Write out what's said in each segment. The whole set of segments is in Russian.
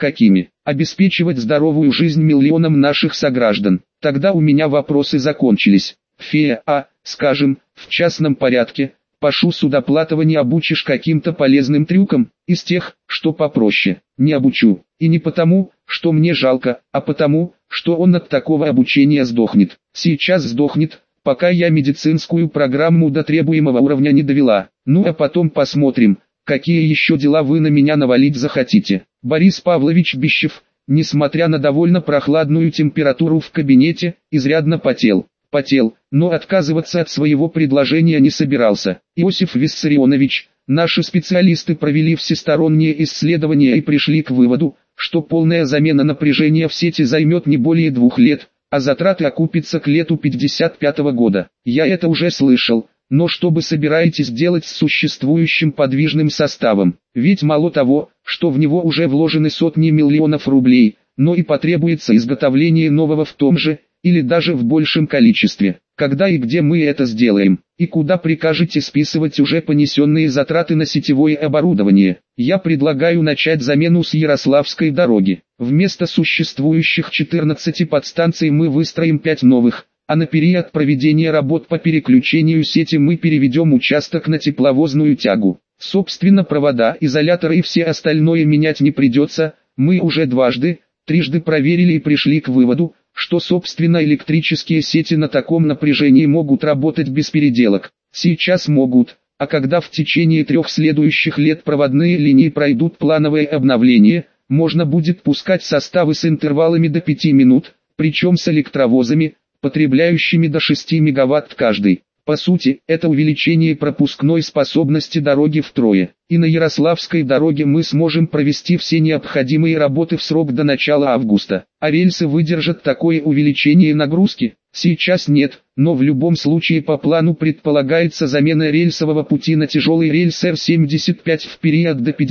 Какими? Обеспечивать здоровую жизнь миллионам наших сограждан. Тогда у меня вопросы закончились. Фея, скажем, в частном порядке, Пашу Судоплатова не обучишь каким-то полезным трюкам, из тех, что попроще. Не обучу. И не потому, что мне жалко, а потому, что он от такого обучения сдохнет. Сейчас сдохнет, пока я медицинскую программу до требуемого уровня не довела. Ну а потом посмотрим, какие еще дела вы на меня навалить захотите. Борис Павлович Бищев, несмотря на довольно прохладную температуру в кабинете, изрядно потел, но отказываться от своего предложения не собирался. Иосиф Виссарионович, наши специалисты провели всесторонние исследования и пришли к выводу, что полная замена напряжения в сети займет не более 2 лет, а затраты окупятся к лету 55 года. Я это уже слышал, но что вы собираетесь делать с существующим подвижным составом? Ведь мало того, что в него уже вложены сотни миллионов рублей, но и потребуется изготовление нового в том же, или даже в большем количестве. Когда и где мы это сделаем? И куда прикажете списывать уже понесенные затраты на сетевое оборудование? Я предлагаю начать замену с Ярославской дороги. Вместо существующих 14 подстанций мы выстроим 5 новых, а на период проведения работ по переключению сети мы переведем участок на тепловозную тягу. Собственно, провода, изоляторы и все остальное менять не придется. Мы уже трижды проверили и пришли к выводу, что собственно электрические сети на таком напряжении могут работать без переделок. Сейчас могут, а когда в течение 3 следующих лет проводные линии пройдут плановое обновление, можно будет пускать составы с интервалами до 5 минут, причем с электровозами, потребляющими до 6 мегаватт каждый. По сути, это увеличение пропускной способности дороги втрое. И на Ярославской дороге мы сможем провести все необходимые работы в срок до начала августа. А рельсы выдержат такое увеличение нагрузки? Сейчас нет, но в любом случае по плану предполагается замена рельсового пути на тяжелый рельс Р-75 в период до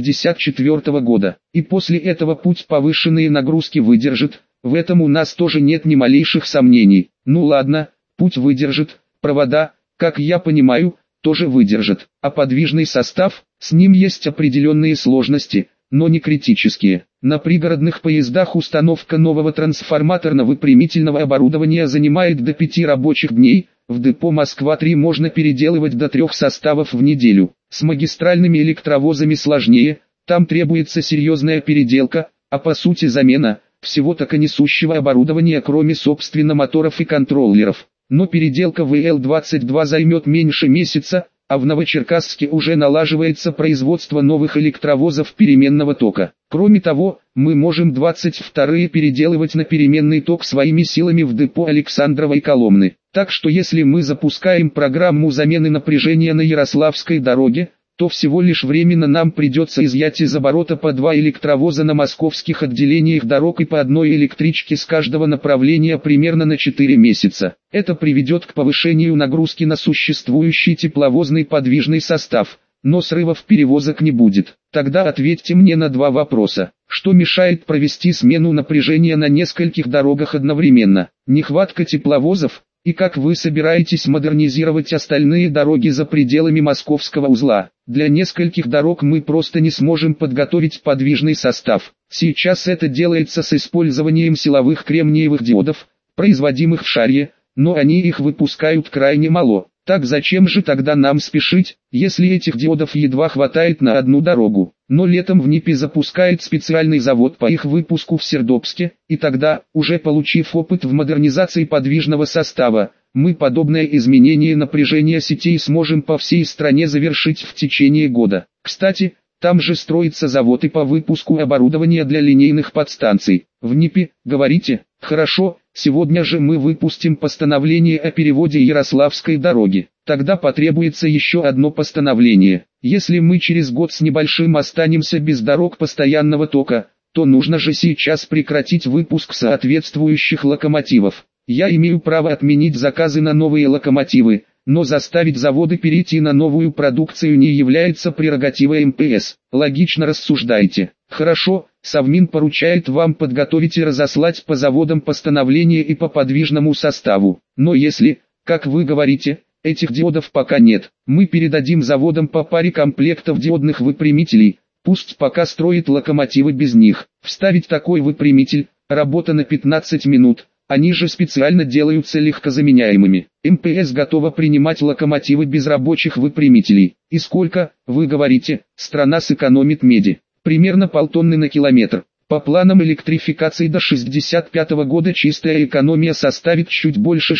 54 года. И после этого путь повышенные нагрузки выдержит, в этом у нас тоже нет ни малейших сомнений. Ну ладно, путь выдержит, провода, как я понимаю, тоже выдержит. А подвижный состав, с ним есть определенные сложности, но не критические. На пригородных поездах установка нового трансформаторно-выпрямительного оборудования занимает до 5 рабочих дней, в депо Москва-3 можно переделывать до 3 составов в неделю. С магистральными электровозами сложнее, там требуется серьезная переделка, а по сути замена всего токонесущего оборудования, кроме собственно моторов и контроллеров. Но переделка ВЛ-22 займет меньше месяца, а в Новочеркасске уже налаживается производство новых электровозов переменного тока. Кроме того, мы можем 22-е переделывать на переменный ток своими силами в депо Александровой Коломны. Так что если мы запускаем программу замены напряжения на Ярославской дороге, то всего лишь временно нам придется изъять из оборота по 2 электровоза на московских отделениях дорог и по одной электричке с каждого направления примерно на 4 месяца. Это приведет к повышению нагрузки на существующий тепловозный подвижный состав, но срывов перевозок не будет. Тогда ответьте мне на 2 вопроса. Что мешает провести смену напряжения на нескольких дорогах одновременно? Нехватка тепловозов? И как вы собираетесь модернизировать остальные дороги за пределами московского узла? Для нескольких дорог мы просто не сможем подготовить подвижный состав. Сейчас это делается с использованием силовых кремниевых диодов, производимых в Шарье, но они их выпускают крайне мало. Так зачем же тогда нам спешить, если этих диодов едва хватает на одну дорогу? Но летом в НИПе запускает специальный завод по их выпуску в Сердобске, и тогда, уже получив опыт в модернизации подвижного состава, мы подобное изменение напряжения сетей сможем по всей стране завершить в течение года. Кстати, там же строится завод и по выпуску оборудования для линейных подстанций. В НИПе, говорите? Хорошо, сегодня же мы выпустим постановление о переводе Ярославской дороги. Тогда потребуется еще одно постановление. Если мы через год с небольшим останемся без дорог постоянного тока, то нужно же сейчас прекратить выпуск соответствующих локомотивов. Я имею право отменить заказы на новые локомотивы, но заставить заводы перейти на новую продукцию не является прерогативой МПС. Логично рассуждаете. Хорошо, Совмин поручает вам подготовить и разослать по заводам постановления и по подвижному составу. Но если, как вы говорите, этих диодов пока нет, мы передадим заводам по паре комплектов диодных выпрямителей, Пусть пока строит локомотивы без них. Вставить такой выпрямитель, работа на 15 минут, они же специально делаются легкозаменяемыми. МПС готова принимать локомотивы без рабочих выпрямителей. И сколько, вы говорите, страна сэкономит меди? Примерно полтонны на километр. По планам электрификации до 1965 года чистая экономия составит чуть больше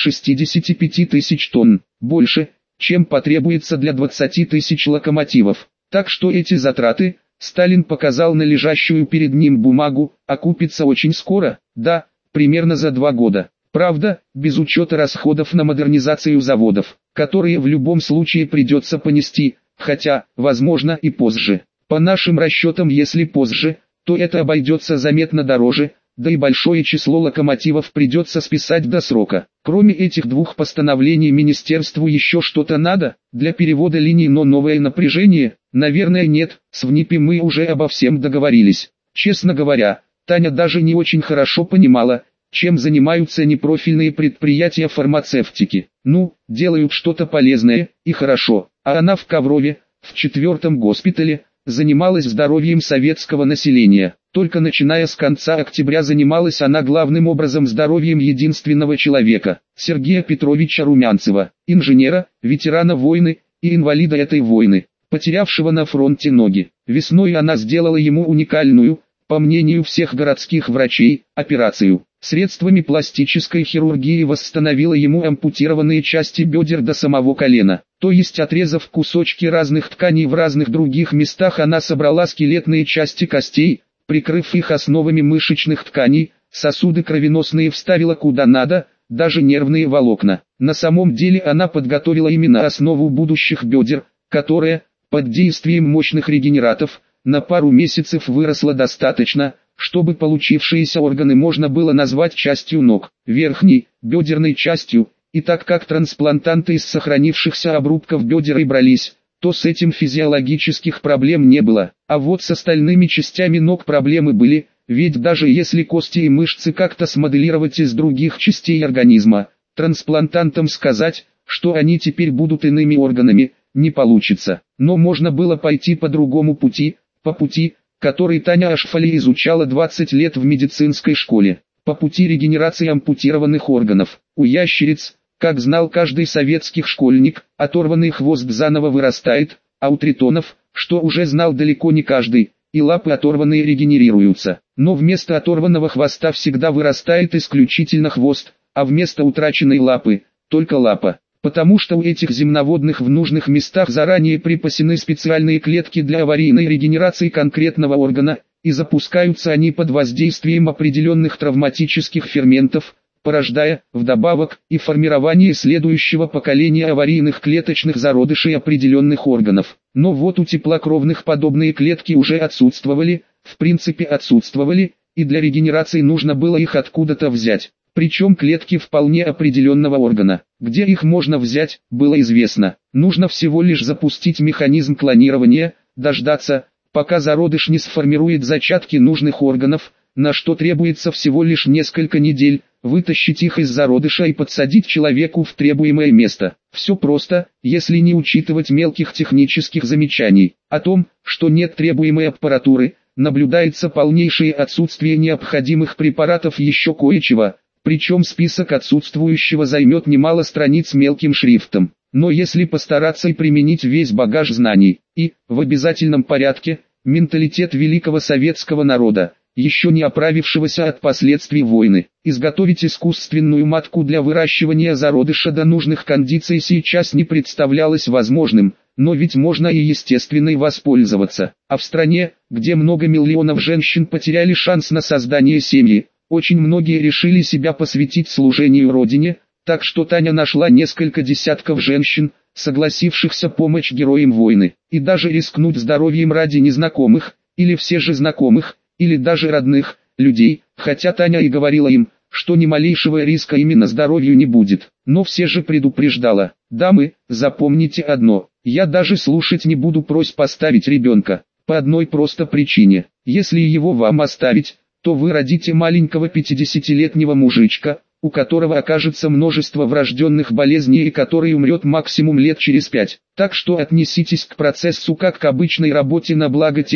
65 тысяч тонн. Больше, чем потребуется для 20 тысяч локомотивов. Так что эти затраты, Сталин показал на лежащую перед ним бумагу, окупятся очень скоро, да, примерно за 2 года. Правда, без учета расходов на модернизацию заводов, которые в любом случае придется понести, хотя, возможно, и позже. По нашим расчетам, если позже, то это обойдется заметно дороже, да и большое число локомотивов придется списать до срока. Кроме этих 2 постановлений министерству еще что-то надо, для перевода линий, но новое напряжение, наверное, нет, с ВНИПе мы уже обо всем договорились. Честно говоря, Таня даже не очень хорошо понимала, чем занимаются непрофильные предприятия фармацевтики. Ну, делают что-то полезное, и хорошо, а она в Коврове, в 4-м госпитале, занималась здоровьем советского населения. Только начиная с конца октября занималась она главным образом здоровьем единственного человека, Сергея Петровича Румянцева, инженера, ветерана войны и инвалида этой войны, потерявшего на фронте ноги. Весной она сделала ему уникальную, по мнению всех городских врачей, операцию. Средствами пластической хирургии восстановила ему ампутированные части бедер до самого колена. То есть, отрезав кусочки разных тканей в разных других местах, она собрала скелетные части костей, прикрыв их основами мышечных тканей, сосуды кровеносные вставила куда надо, даже нервные волокна. На самом деле она подготовила именно основу будущих бедер, которая, под действием мощных регенератов, на пару месяцев выросла достаточно, чтобы получившиеся органы можно было назвать частью ног, верхней, бедерной частью, и так как трансплантанты из сохранившихся обрубков бедер и брались, то с этим физиологических проблем не было, а вот с остальными частями ног проблемы были, ведь даже если кости и мышцы как-то смоделировать из других частей организма, трансплантантам сказать, что они теперь будут иными органами, не получится. Но можно было пойти по другому пути, по пути, который Таня Ашфали изучала 20 лет в медицинской школе, по пути регенерации ампутированных органов. У ящериц, как знал каждый советский школьник, оторванный хвост заново вырастает, а у тритонов, что уже знал далеко не каждый, и лапы оторванные регенерируются. Но вместо оторванного хвоста всегда вырастает исключительно хвост, а вместо утраченной лапы – только лапа. Потому что у этих земноводных в нужных местах заранее припасены специальные клетки для аварийной регенерации конкретного органа, и запускаются они под воздействием определенных травматических ферментов, порождая, вдобавок, и формирование следующего поколения аварийных клеточных зародышей определенных органов. Но вот у теплокровных подобные клетки уже отсутствовали, в принципе отсутствовали, и для регенерации нужно было их откуда-то взять. Причем клетки вполне определенного органа. Где их можно взять, было известно. Нужно всего лишь запустить механизм клонирования, дождаться, пока зародыш не сформирует зачатки нужных органов, на что требуется всего лишь несколько недель, вытащить их из зародыша и подсадить человеку в требуемое место. Все просто, если не учитывать мелких технических замечаний. О том, что нет требуемой аппаратуры, наблюдается полнейшее отсутствие необходимых препаратов еще кое-чего. Причем список отсутствующего займет немало страниц мелким шрифтом. Но если постараться и применить весь багаж знаний, и, в обязательном порядке, менталитет великого советского народа, еще не оправившегося от последствий войны, изготовить искусственную матку для выращивания зародыша до нужных кондиций сейчас не представлялось возможным, но ведь можно и естественной воспользоваться. А в стране, где много миллионов женщин потеряли шанс на создание семьи, очень многие решили себя посвятить служению Родине, так что Таня нашла несколько десятков женщин, согласившихся помочь героям войны, и даже рискнуть здоровьем ради незнакомых, или все же знакомых, или даже родных, людей, хотя Таня и говорила им, что ни малейшего риска именно здоровью не будет, но все же предупреждала: дамы, запомните одно, я даже слушать не буду просьб поставить ребенка, по одной просто причине: если его вам оставить, то вы родите маленького 50-летнего мужичка, у которого окажется множество врожденных болезней и который умрет максимум лет через 5. Так что отнеситесь к процессу как к обычной работе на благо тех,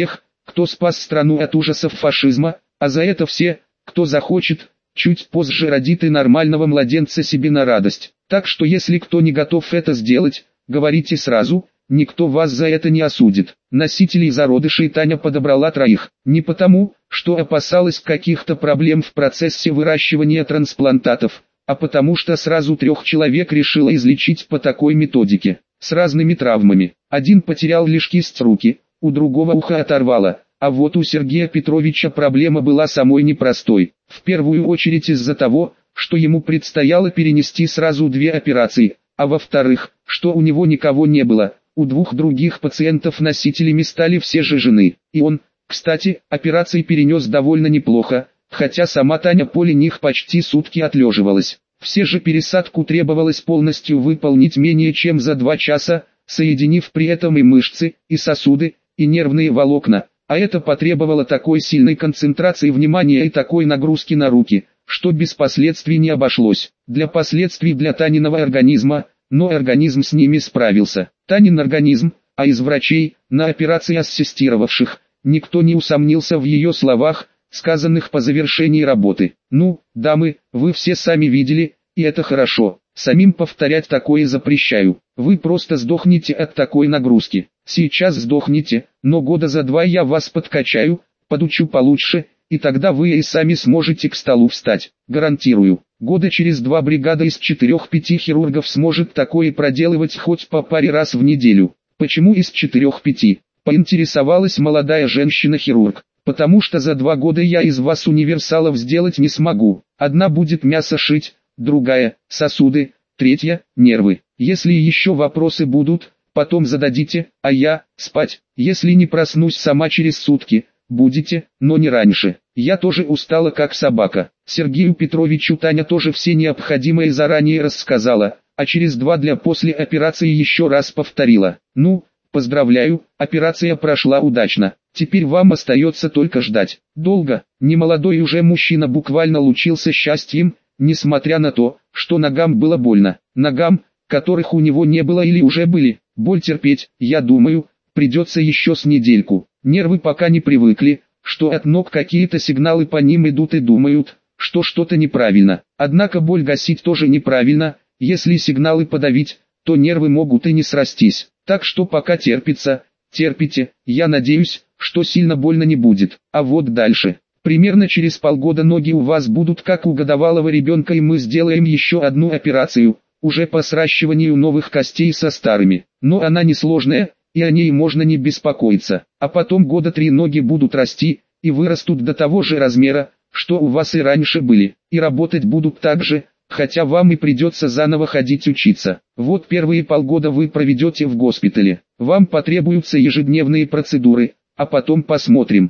кто спас страну от ужасов фашизма, а за это все, кто захочет, чуть позже родит и нормального младенца себе на радость. Так что если кто не готов это сделать, говорите сразу, никто вас за это не осудит. Носителей зародышей Таня подобрала 3, не потому, что опасалась каких-то проблем в процессе выращивания трансплантатов, а потому что сразу 3 человек решила излечить по такой методике, с разными травмами. Один потерял лишь кисть руки, у другого ухо оторвало, а вот у Сергея Петровича проблема была самой непростой. В первую очередь из-за того, что ему предстояло перенести сразу 2 операции, а во-вторых, что у него никого не было. У 2 других пациентов носителями стали все же жены. И он, кстати, операции перенес довольно неплохо, хотя сама Таня после них почти сутки отлеживалась. Все же пересадку требовалось полностью выполнить менее чем за 2 часа, соединив при этом и мышцы, и сосуды, и нервные волокна. А это потребовало такой сильной концентрации внимания и такой нагрузки на руки, что без последствий не обошлось. Для последствий для Таниного организма, но организм с ними справился. Танин организм, а из врачей, на операции ассистировавших, никто не усомнился в ее словах, сказанных по завершении работы. Ну, дамы, вы все сами видели, и это хорошо. Самим повторять такое запрещаю. Вы просто сдохнете от такой нагрузки. Сейчас сдохнете, но года за 2 я вас подкачаю, подучу получше, и тогда вы и сами сможете к столу встать. Гарантирую. Года через 2 бригада из 4-5 хирургов сможет такое проделывать хоть по паре раз в неделю. Почему из 4-5? Поинтересовалась молодая женщина-хирург. Потому что за 2 года я из вас универсалов сделать не смогу. Одна будет мясо шить, другая – сосуды, третья – нервы. Если еще вопросы будут, потом зададите, а я – спать. Если не проснусь сама через сутки, будете, но не раньше. Я тоже устала как собака. Сергею Петровичу Таня тоже все необходимое заранее рассказала, а через 2 дня после операции еще раз повторила. Ну, поздравляю, операция прошла удачно. Теперь вам остается только ждать. Долго, немолодой уже мужчина буквально лучился счастьем, несмотря на то, что ногам было больно. Ногам, которых у него не было или уже были. Боль терпеть, я думаю, придется еще с недельку. Нервы пока не привыкли, что от ног какие-то сигналы по ним идут и думают, что что-то неправильно. Однако боль гасить тоже неправильно, если сигналы подавить, то нервы могут и не срастись. Так что пока терпится, терпите, я надеюсь, что сильно больно не будет. А вот дальше. Примерно через полгода ноги у вас будут как у годовалого ребенка, и мы сделаем еще одну операцию, уже по сращиванию новых костей со старыми. Но она несложная, и о ней можно не беспокоиться. А потом года 3 ноги будут расти, и вырастут до того же размера, что у вас и раньше были. И работать будут так же, хотя вам и придется заново ходить учиться. Вот первые полгода вы проведете в госпитале. Вам потребуются ежедневные процедуры, а потом посмотрим.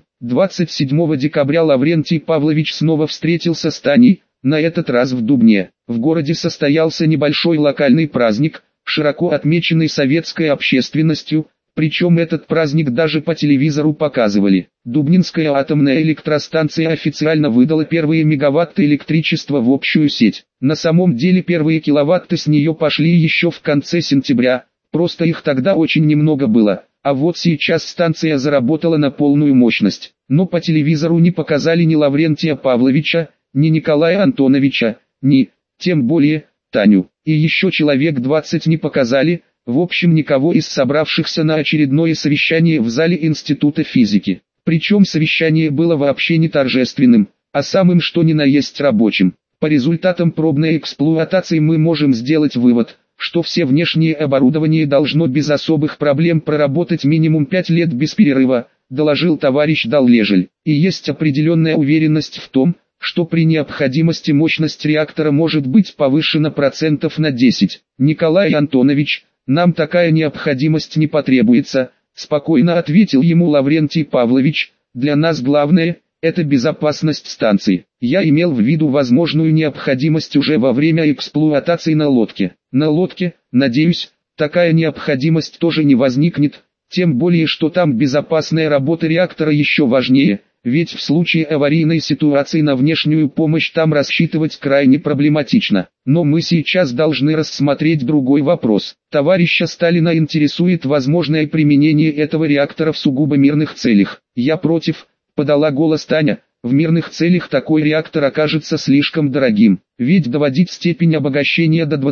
27 декабря Лаврентий Павлович снова встретился с Таней, на этот раз в Дубне. В городе состоялся небольшой локальный праздник, широко отмеченный советской общественностью, причем этот праздник даже по телевизору показывали. Дубнинская атомная электростанция официально выдала первые мегаватты электричества в общую сеть. На самом деле первые киловатты с нее пошли еще в конце сентября, просто их тогда очень немного было. А вот сейчас станция заработала на полную мощность. Но по телевизору не показали ни Лаврентия Павловича, ни Николая Антоновича, ни, тем более, Таню. И еще человек 20 не показали, в общем никого из собравшихся на очередное совещание в зале Института физики. Причем совещание было вообще не торжественным, а самым что ни на есть рабочим. По результатам пробной эксплуатации мы можем сделать вывод, что все внешнее оборудование должно без особых проблем проработать минимум 5 лет без перерыва, доложил товарищ Даллежель. И есть определенная уверенность в том, что при необходимости мощность реактора может быть повышена процентов на 10. Николай Антонович, нам такая необходимость не потребуется, спокойно ответил ему Лаврентий Павлович, для нас главное – это безопасность станции. Я имел в виду возможную необходимость уже во время эксплуатации на лодке. На лодке, надеюсь, такая необходимость тоже не возникнет, тем более что там безопасная работа реактора еще важнее, ведь в случае аварийной ситуации на внешнюю помощь там рассчитывать крайне проблематично. Но мы сейчас должны рассмотреть другой вопрос. Товарища Сталина интересует возможное применение этого реактора в сугубо мирных целях. Я против, подала голос Таня. В мирных целях такой реактор окажется слишком дорогим, ведь доводить степень обогащения до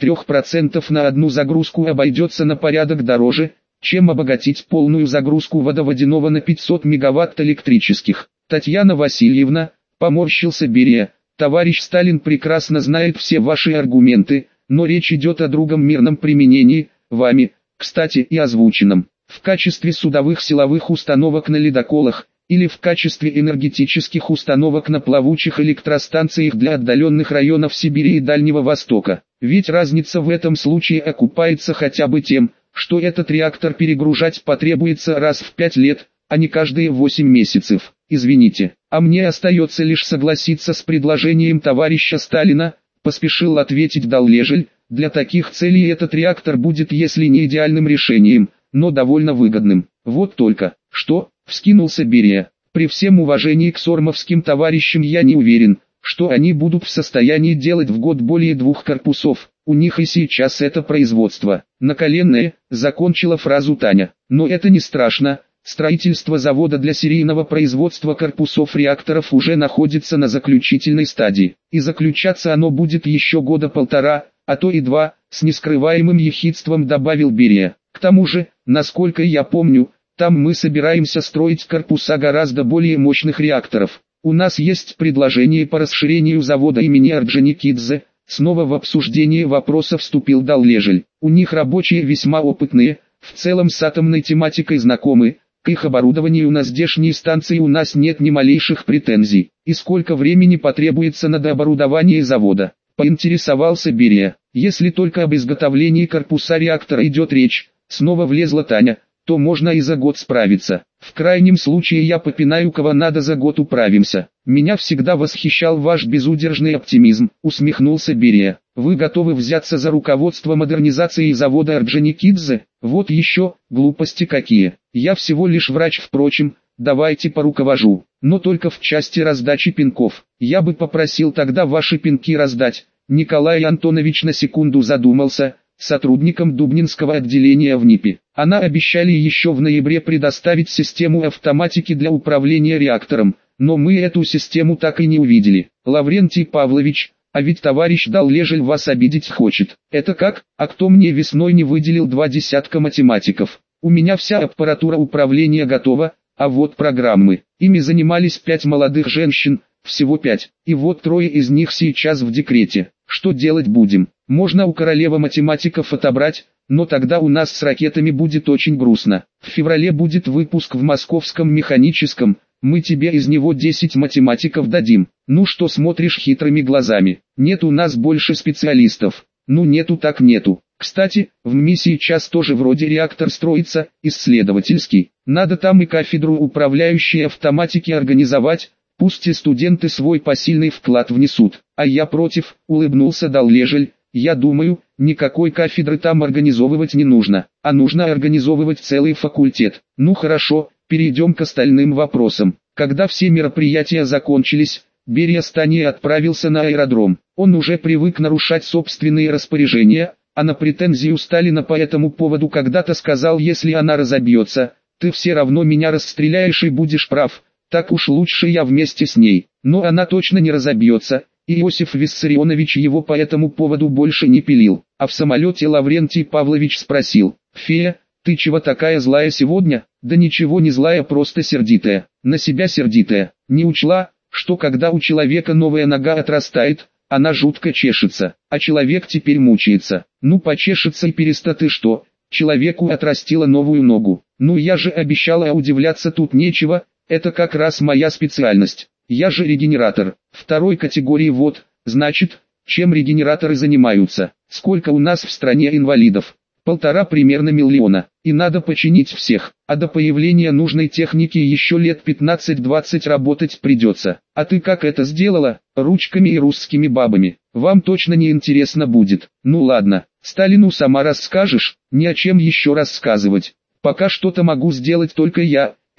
23% на одну загрузку обойдется на порядок дороже, чем обогатить полную загрузку водоводяного на 500 мегаватт электрических. Татьяна Васильевна, поморщился Берия, товарищ Сталин прекрасно знает все ваши аргументы, но речь идет о другом мирном применении, вами, кстати, и озвученном, в качестве судовых силовых установок на ледоколах, или в качестве энергетических установок на плавучих электростанциях для отдаленных районов Сибири и Дальнего Востока. Ведь разница в этом случае окупается хотя бы тем, что этот реактор перегружать потребуется раз в 5 лет, а не каждые 8 месяцев. Извините, а мне остается лишь согласиться с предложением товарища Сталина, поспешил ответить Даллежель. Для таких целей этот реактор будет если не идеальным решением, но довольно выгодным. Вот только, что, вскинулся Берия, при всем уважении к сормовским товарищам я не уверен, что они будут в состоянии делать в год более 2 корпусов, у них и сейчас это производство наколенное, закончила фразу Таня. Но это не страшно, строительство завода для серийного производства корпусов реакторов уже находится на заключительной стадии, и заключаться оно будет еще года 1,5, а то и 2, с нескрываемым ехидством добавил Берия. К тому же, насколько я помню, там мы собираемся строить корпуса гораздо более мощных реакторов. У нас есть предложение по расширению завода имени Орджоникидзе. Снова в обсуждение вопроса вступил Даллежель. У них рабочие весьма опытные, в целом с атомной тематикой знакомы. К их оборудованию на здешней станции у нас нет ни малейших претензий. И сколько времени потребуется на дооборудование завода? Поинтересовался Берия. Если только об изготовлении корпуса реактора идет речь, снова влезла Таня, то можно и за год справиться. В крайнем случае я попинаю кого надо, за год управимся. Меня всегда восхищал ваш безудержный оптимизм, усмехнулся Берия. Вы готовы взяться за руководство модернизацией завода Орджоникидзе? Вот еще, глупости какие. Я всего лишь врач, впрочем, давайте поруковожу, но только в части раздачи пинков. Я бы попросил тогда ваши пинки раздать. Николай Антонович на секунду задумался. Сотрудникам Дубнинского отделения в НИПе. Она обещали еще в ноябре предоставить систему автоматики для управления реактором, но мы эту систему так и не увидели. Лаврентий Павлович, а ведь товарищ Даллежель вас обидеть хочет. Это как? А кто мне весной не выделил 20 математиков? У меня вся аппаратура управления готова, а вот программы. Ими занимались 5 молодых женщин, всего 5, и вот 3 из них сейчас в декрете. Что делать будем? Можно у королевы математиков отобрать, но тогда у нас с ракетами будет очень грустно. В феврале будет выпуск в Московском механическом, мы тебе из него 10 математиков дадим. Ну что смотришь хитрыми глазами? Нет у нас больше специалистов. Ну нету так нету. Кстати, в ММИ сейчас тоже вроде реактор строится, исследовательский. Надо там и кафедру управляющей автоматики организовать. Пусть и студенты свой посильный вклад внесут. А я против, улыбнулся Даллежель. Я думаю, никакой кафедры там организовывать не нужно, а нужно организовывать целый факультет. Ну хорошо, перейдем к остальным вопросам. Когда все мероприятия закончились, Берия с Таней отправился на аэродром. Он уже привык нарушать собственные распоряжения, а на претензию Сталина по этому поводу когда-то сказал: если она разобьется, ты все равно меня расстреляешь и будешь прав. Так уж лучше я вместе с ней. Но она точно не разобьется, и Иосиф Виссарионович его по этому поводу больше не пилил. А в самолете Лаврентий Павлович спросил: «Фея, ты чего такая злая сегодня?» «Да ничего не злая, просто сердитая, на себя сердитая. Не учла, что когда у человека новая нога отрастает, она жутко чешется, а человек теперь мучается. Ну почешется и перестаты что, человеку отрастила новую ногу. Ну я же обещала, а удивляться тут нечего. Это как раз моя специальность. Я же регенератор, 2 категории. Вот, значит, чем регенераторы занимаются? Сколько у нас в стране инвалидов? 1,5 примерно миллиона. И надо починить всех. А до появления нужной техники еще лет 15-20 работать придется. А ты как это сделала? Ручками и русскими бабами. Вам точно не интересно будет. Ну ладно, Сталину сама расскажешь. Ни о чем еще рассказывать. Пока что-то могу сделать только я.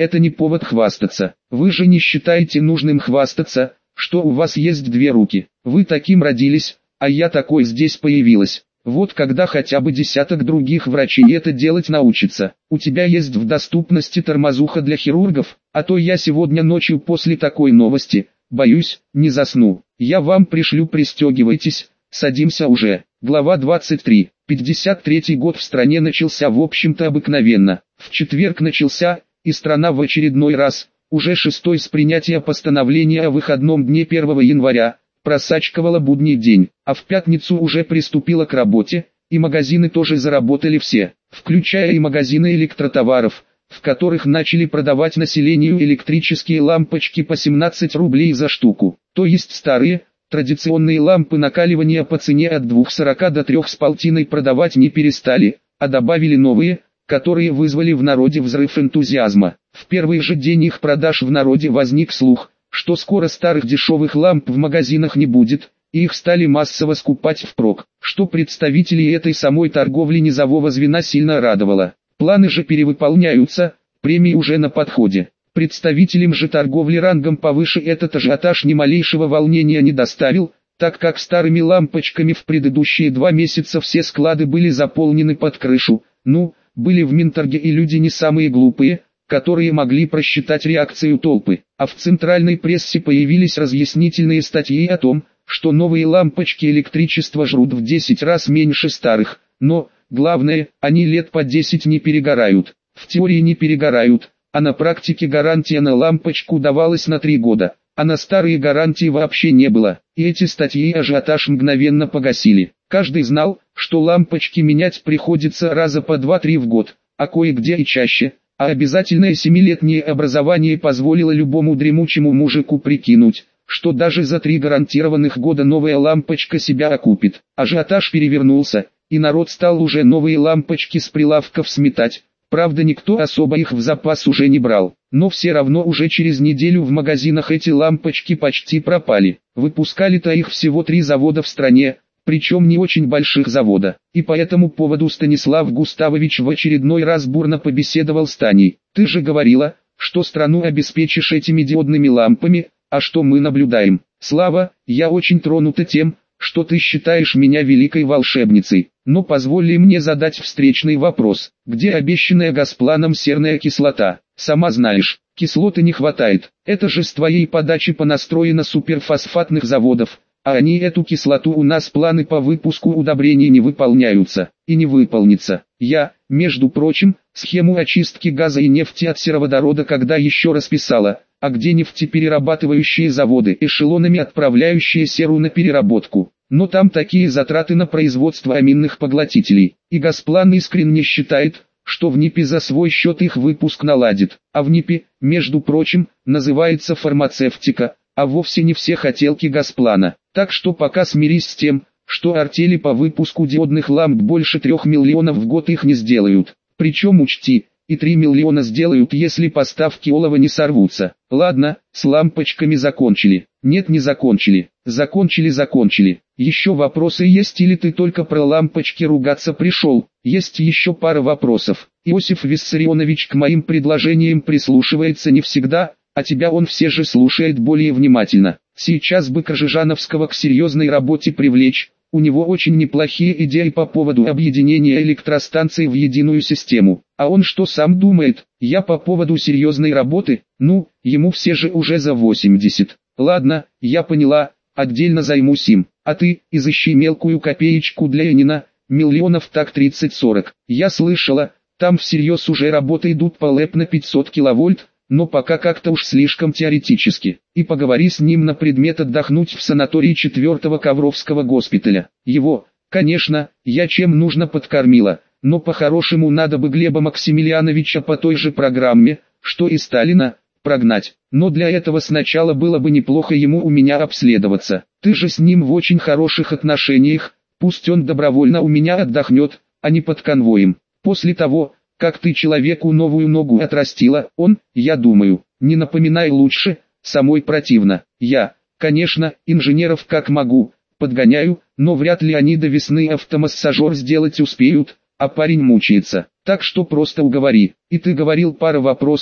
это не повод хвастаться. Вы же не считаете нужным хвастаться, что у вас есть две руки. Вы таким родились, а я такой здесь появилась. Вот когда хотя бы десяток других врачей это делать научатся. У тебя есть в доступности тормозуха для хирургов, а то я сегодня ночью после такой новости, боюсь, не засну. Я вам пришлю, пристегивайтесь, садимся уже. Глава 23. 53-й год в стране начался в общем-то обыкновенно. В четверг начался, и страна в очередной раз, уже шестой с принятия постановления о выходном дне 1 января, просачковала будний день, а в пятницу уже приступила к работе, и магазины тоже заработали все, включая и магазины электротоваров, в которых начали продавать населению электрические лампочки по 17 рублей за штуку, то есть старые, традиционные лампы накаливания по цене от 2,40 до 3,5 продавать не перестали, а добавили новые, которые вызвали в народе взрыв энтузиазма. В первый же день их продаж в народе возник слух, что скоро старых дешевых ламп в магазинах не будет, и их стали массово скупать впрок, что представителей этой самой торговли низового звена сильно радовало. Планы же перевыполняются, премии уже на подходе. Представителям же торговли рангом повыше этот ажиотаж ни малейшего волнения не доставил, так как старыми лампочками в предыдущие 2 месяца все склады были заполнены под крышу. Были в Минторге и люди не самые глупые, которые могли просчитать реакцию толпы, а в центральной прессе появились разъяснительные статьи о том, что новые лампочки электричества жрут в 10 раз меньше старых, но, главное, они лет по 10 не перегорают. В теории не перегорают, а на практике гарантия на лампочку давалась на 3 года, а на старые гарантии вообще не было, и эти статьи ажиотаж мгновенно погасили. Каждый знал, что лампочки менять приходится раза по 2-3 в год, а кое-где и чаще, а обязательное 7-летнее образование позволило любому дремучему мужику прикинуть, что даже за 3 гарантированных года новая лампочка себя окупит. Ажиотаж перевернулся, и народ стал уже новые лампочки с прилавков сметать. Правда, никто особо их в запас уже не брал, но все равно уже через неделю в магазинах эти лампочки почти пропали. Выпускали-то их всего 3 завода в стране, причем не очень больших завода. И по этому поводу Станислав Густавович в очередной раз бурно побеседовал с Таней. «Ты же говорила, что страну обеспечишь этими диодными лампами, а что мы наблюдаем? Слава, я очень тронута тем, что ты считаешь меня великой волшебницей, но позволь мне задать встречный вопрос. Где обещанная Госпланом серная кислота? Сама знаешь, кислоты не хватает. Это же с твоей подачи понастроено суперфосфатных заводов, а они эту кислоту у нас планы по выпуску удобрений не выполняются, и не выполнится. Я, между прочим, схему очистки газа и нефти от сероводорода когда еще расписала, а где нефтеперерабатывающие заводы, эшелонами отправляющие серу на переработку. Но там такие затраты на производство аминных поглотителей, и Госплан искренне считает, что в НИПе за свой счет их выпуск наладит. А в НИПе, между прочим, называется фармацевтика, а вовсе не все хотелки Госплана. Так что пока смирись с тем, что артели по выпуску диодных ламп больше 3 миллионов в год их не сделают. Причем учти, и 3 миллиона сделают, если поставки олова не сорвутся. Ладно, с лампочками закончили. Нет, не закончили. Закончили. Еще вопросы есть или ты только про лампочки ругаться пришел? Есть еще пара вопросов. Иосиф Виссарионович к моим предложениям прислушивается не всегда, а тебя он все же слушает более внимательно. Сейчас бы Крыжижановского к серьезной работе привлечь. У него очень неплохие идеи по поводу объединения электростанций в единую систему. А он что сам думает? Я по поводу серьезной работы? Ему все же уже за 80. Ладно, я поняла, отдельно займусь им. А ты, изыщи мелкую копеечку для Ленина, миллионов так 30-40. Я слышала, там всерьез уже работы идут по ЛЭП на 500 киловольт, но пока как-то уж слишком теоретически. И поговори с ним на предмет отдохнуть в санатории 4-го Ковровского госпиталя. Его, конечно, я чем нужно подкормила, но по-хорошему надо бы Глеба Максимилиановича по той же программе, что и Сталина, прогнать. Но для этого сначала было бы неплохо ему у меня обследоваться. Ты же с ним в очень хороших отношениях, пусть он добровольно у меня отдохнет, а не под конвоем. После того, как ты человеку новую ногу отрастила, я думаю, не напоминай лучше, самой противно. Я, конечно, инженеров как могу, подгоняю, но вряд ли они до весны автомассажер сделать успеют, а парень мучается. Так что просто уговори. И ты говорил пара вопросов,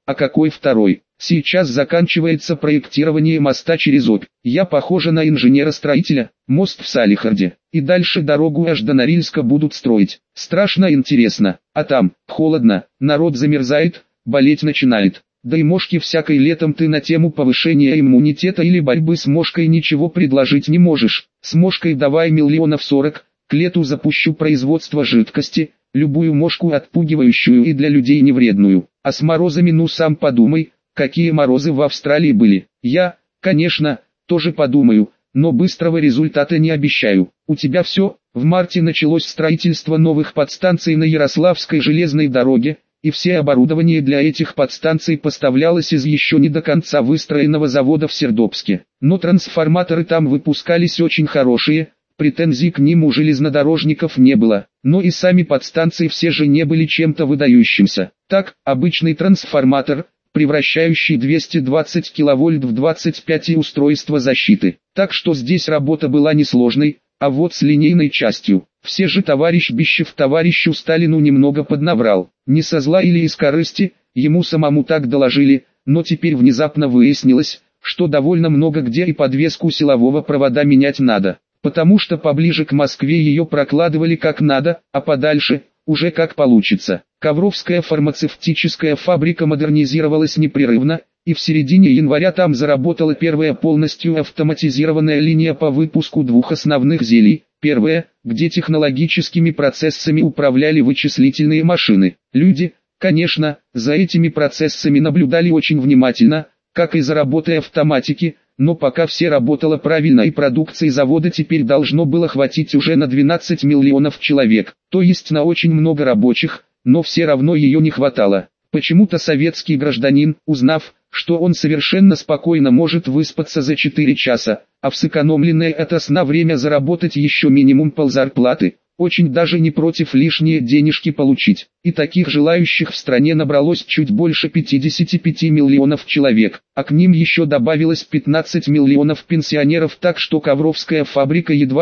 А какой второй? Сейчас заканчивается проектирование моста через Обь. Я похожа на инженера-строителя. Мост в Салихарде. И дальше дорогу аж до Норильска будут строить. Страшно интересно. А там, холодно, народ замерзает, болеть начинает. Да и мошки всякой летом ты на тему повышения иммунитета или борьбы с мошкой ничего предложить не можешь. С мошкой давай 40 миллионов, к лету запущу производство жидкости, любую мошку отпугивающую и для людей невредную. А с морозами ну сам подумай, какие морозы в Австралии были. Я, конечно, тоже подумаю, но быстрого результата не обещаю. У тебя все? В марте началось строительство новых подстанций на Ярославской железной дороге, и все оборудование для этих подстанций поставлялось из еще не до конца выстроенного завода в Сердобске. Но трансформаторы там выпускались очень хорошие, претензий к ним у железнодорожников не было. Но и сами подстанции все же не были чем-то выдающимся. Так, обычный трансформатор, превращающий 220 киловольт в 25 и устройство защиты. Так что здесь работа была несложной, а вот с линейной частью. Все же товарищ Бищев товарищу Сталину немного поднаврал. Не со зла или из корысти, ему самому так доложили, но теперь внезапно выяснилось, что довольно много где и подвеску силового провода менять надо. Потому что поближе к Москве ее прокладывали как надо, а подальше, уже как получится. Ковровская фармацевтическая фабрика модернизировалась непрерывно, и в середине января там заработала первая полностью автоматизированная линия по выпуску двух основных зелий. Первая, где технологическими процессами управляли вычислительные машины. Люди, конечно, за этими процессами наблюдали очень внимательно, как и за работой автоматики, но пока все работало правильно и продукции завода теперь должно было хватить уже на 12 миллионов человек, то есть на очень много рабочих, но все равно ее не хватало. Почему-то советский гражданин, узнав, что он совершенно спокойно может выспаться за 4 часа, а в сэкономленное от сна время заработать еще минимум ползарплаты, очень даже не против лишние денежки получить. И таких желающих в стране набралось чуть больше 55 миллионов человек, а к ним еще добавилось 15 миллионов пенсионеров, так что Ковровская фабрика едва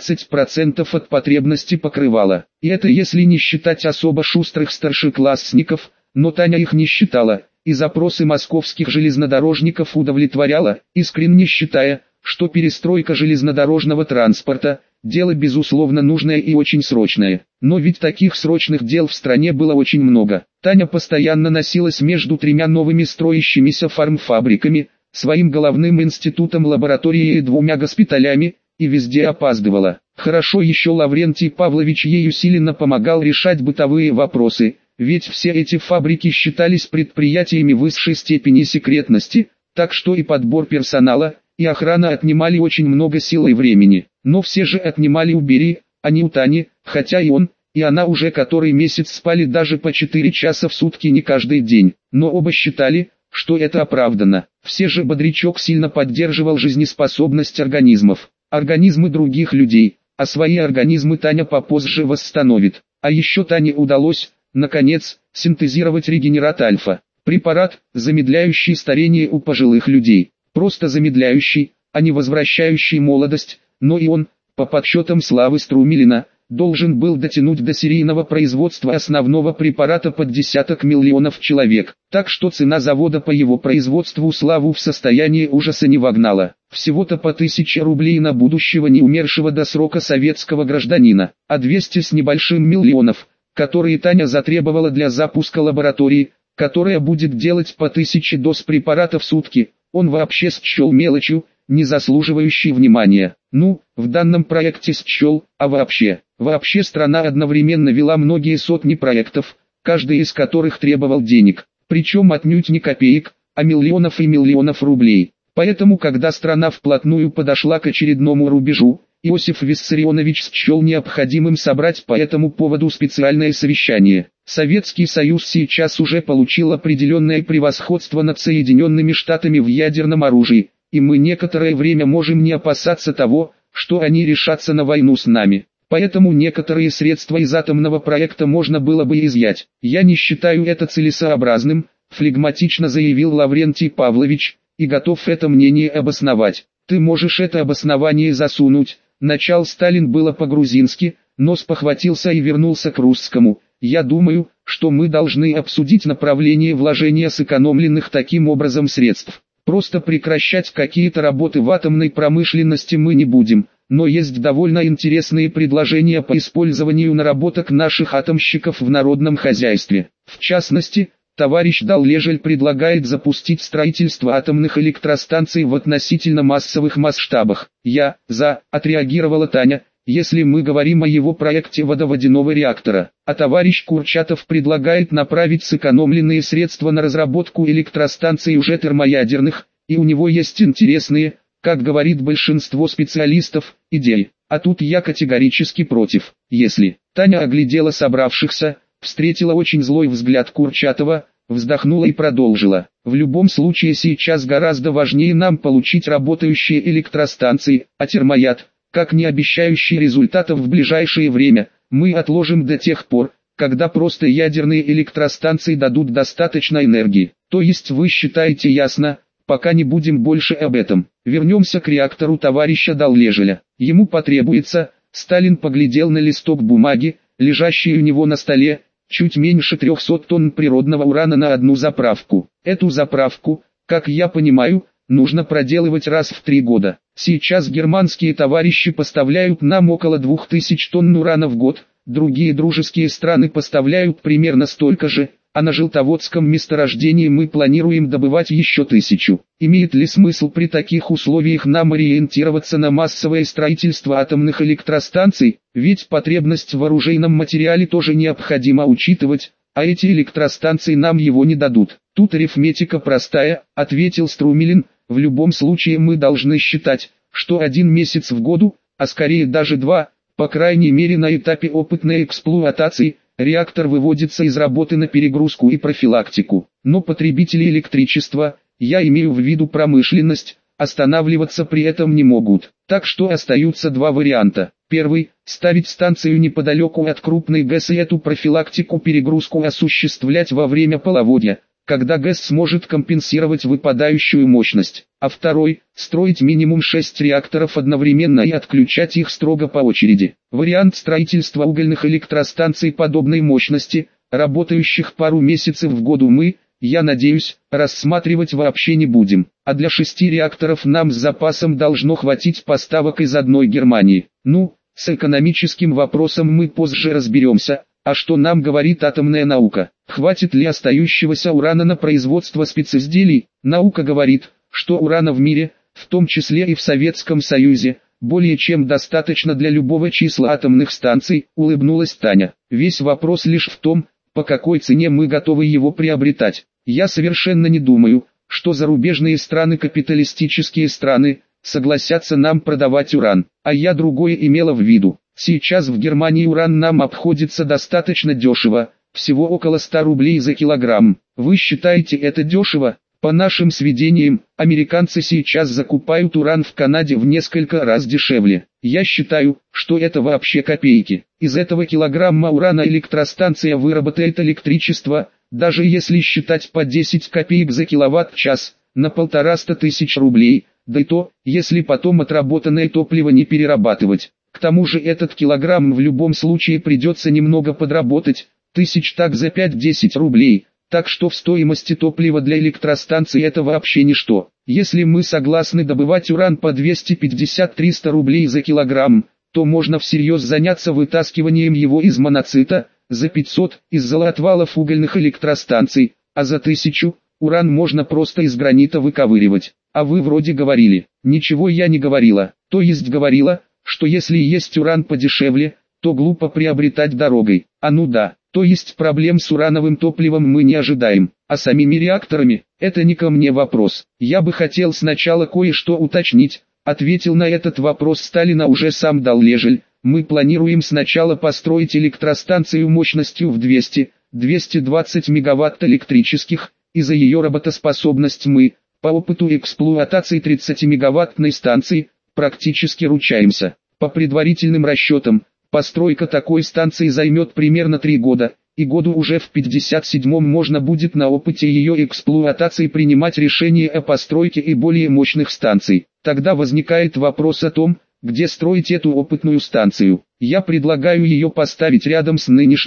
17% от потребности покрывала. И это если не считать особо шустрых старшеклассников, но Таня их не считала, и запросы московских железнодорожников удовлетворяла, искренне считая, что перестройка железнодорожного транспорта – дело безусловно нужное и очень срочное. Но ведь таких срочных дел в стране было очень много. Таня постоянно носилась между тремя новыми строящимися фармфабриками, своим головным институтом, лабораторией и 2 госпиталями, и везде опаздывала. Хорошо еще Лаврентий Павлович ей усиленно помогал решать бытовые вопросы, ведь все эти фабрики считались предприятиями высшей степени секретности, так что и подбор персонала, и охрана отнимали очень много сил и времени. Но все же отнимали у Бери, а не у Тани, хотя и он, и она уже который месяц спали даже по 4 часа в сутки не каждый день. Но оба считали, что это оправдано. Все же Бодрячок сильно поддерживал жизнеспособность организмов. Организмы других людей, а свои организмы Таня попозже восстановит. А еще Тане удалось, наконец, синтезировать регенерат альфа. Препарат, замедляющий старение у пожилых людей. Просто замедляющий, а не возвращающий молодость, но и он, по подсчетам Славы Струмилина, должен был дотянуть до серийного производства основного препарата под десяток миллионов человек. Так что цена завода по его производству Славу в состояние ужаса не вогнала. Всего-то по 1000 рублей на будущего не умершего до срока советского гражданина, а 200 с небольшим миллионов, которые Таня затребовала для запуска лаборатории, которая будет делать по 1000 доз препарата в сутки, он вообще счел мелочью, не заслуживающей внимания. Ну, в данном проекте счел, а вообще страна одновременно вела многие сотни проектов, каждый из которых требовал денег, причем отнюдь не копеек, а миллионов и миллионов рублей. Поэтому, когда страна вплотную подошла к очередному рубежу, Иосиф Виссарионович счел необходимым собрать по этому поводу специальное совещание. Советский Союз сейчас уже получил определенное превосходство над Соединенными Штатами в ядерном оружии, и мы некоторое время можем не опасаться того, что они решатся на войну с нами. Поэтому некоторые средства из атомного проекта можно было бы изъять. Я не считаю это целесообразным, флегматично заявил Лаврентий Павлович, и готов это мнение обосновать. Ты можешь это обоснование засунуть. Начал Сталин было по-грузински, но спохватился и вернулся к русскому. я думаю, что мы должны обсудить направление вложения сэкономленных таким образом средств. Просто прекращать какие-то работы в атомной промышленности мы не будем, но есть довольно интересные предложения по использованию наработок наших атомщиков в народном хозяйстве. В частности, товарищ Даллежель предлагает запустить строительство атомных электростанций в относительно массовых масштабах. Я за, отреагировала Таня, если мы говорим о его проекте водоводяного реактора. А товарищ Курчатов предлагает направить сэкономленные средства на разработку электростанций уже термоядерных, и у него есть интересные, как говорит большинство специалистов, идеи. А тут я категорически против. Если Таня оглядела собравшихся, встретила очень злой взгляд Курчатова, вздохнула и продолжила. В любом случае сейчас гораздо важнее нам получить работающие электростанции, а термояд, как не обещающий результатов в ближайшее время, мы отложим до тех пор, когда просто ядерные электростанции дадут достаточно энергии. То есть вы считаете ясно, пока не будем больше об этом. Вернемся к реактору товарища Даллежеля. Ему потребуется, Сталин поглядел на листок бумаги, лежащий у него на столе, чуть меньше 300 тонн природного урана на одну заправку. Эту заправку, как я понимаю, нужно проделывать раз в 3 года. Сейчас германские товарищи поставляют нам около 2000 тонн урана в год, другие дружеские страны поставляют примерно столько же, а на Желтоводском месторождении мы планируем добывать еще 1000. Имеет ли смысл при таких условиях нам ориентироваться на массовое строительство атомных электростанций, ведь потребность в оружейном материале тоже необходимо учитывать, а эти электростанции нам его не дадут. Тут арифметика простая, ответил Струмилин. В любом случае мы должны считать, что 1 месяц в году, а скорее даже 2, по крайней мере на этапе опытной эксплуатации, реактор выводится из работы на перегрузку и профилактику. Но потребители электричества, я имею в виду промышленность, останавливаться при этом не могут. Так что остаются 2 варианта. Первый – ставить станцию неподалеку от крупной ГЭС и эту профилактику-перегрузку осуществлять во время половодья, когда ГЭС сможет компенсировать выпадающую мощность. А второй – строить минимум 6 реакторов одновременно и отключать их строго по очереди. Вариант строительства угольных электростанций подобной мощности, работающих пару месяцев в году мы, я надеюсь, рассматривать вообще не будем. А для 6 реакторов нам с запасом должно хватить поставок из одной Германии. Ну, с экономическим вопросом мы позже разберемся. А что нам говорит атомная наука? Хватит ли остающегося урана на производство специзделий? Наука говорит, что урана в мире, в том числе и в Советском Союзе, более чем достаточно для любого числа атомных станций, улыбнулась Таня. Весь вопрос лишь в том, по какой цене мы готовы его приобретать. Я совершенно не думаю, что зарубежные страны, капиталистические страны, согласятся нам продавать уран. А я другое имела в виду. Сейчас в Германии уран нам обходится достаточно дешево, всего около 100 рублей за килограмм. Вы считаете это дешево? По нашим сведениям, американцы сейчас закупают уран в Канаде в несколько раз дешевле. Я считаю, что это вообще копейки. Из этого килограмма урана электростанция выработает электричество, даже если считать по 10 копеек за киловатт-час, на 150 тысяч рублей, да и то, если потом отработанное топливо не перерабатывать. К тому же этот килограмм в любом случае придется немного подработать, тысяч так за 5-10 рублей, так что в стоимости топлива для электростанции это вообще ничто. Если мы согласны добывать уран по 250-300 рублей за килограмм, то можно всерьез заняться вытаскиванием его из моноцита, за 500 из золотвалов угольных электростанций, а за 1000 уран можно просто из гранита выковыривать. А вы вроде говорили. Ничего я не говорила. То есть говорила, что если есть уран подешевле, то глупо приобретать дорогой. А ну да, то есть проблем с урановым топливом мы не ожидаем. А самими реакторами, это не ко мне вопрос. Я бы хотел сначала кое-что уточнить, ответил на этот вопрос Сталина уже сам Даллежель. Мы планируем сначала построить электростанцию мощностью в 200-220 мегаватт электрических, и за ее работоспособность мы, по опыту эксплуатации 30-мегаваттной станции, практически ручаемся. По предварительным расчетам, постройка такой станции займет примерно 3 года, и году уже в 57-м можно будет на опыте ее эксплуатации принимать решение о постройке и более мощных станций. Тогда возникает вопрос о том, где строить эту опытную станцию. Я предлагаю ее поставить рядом с нынешней,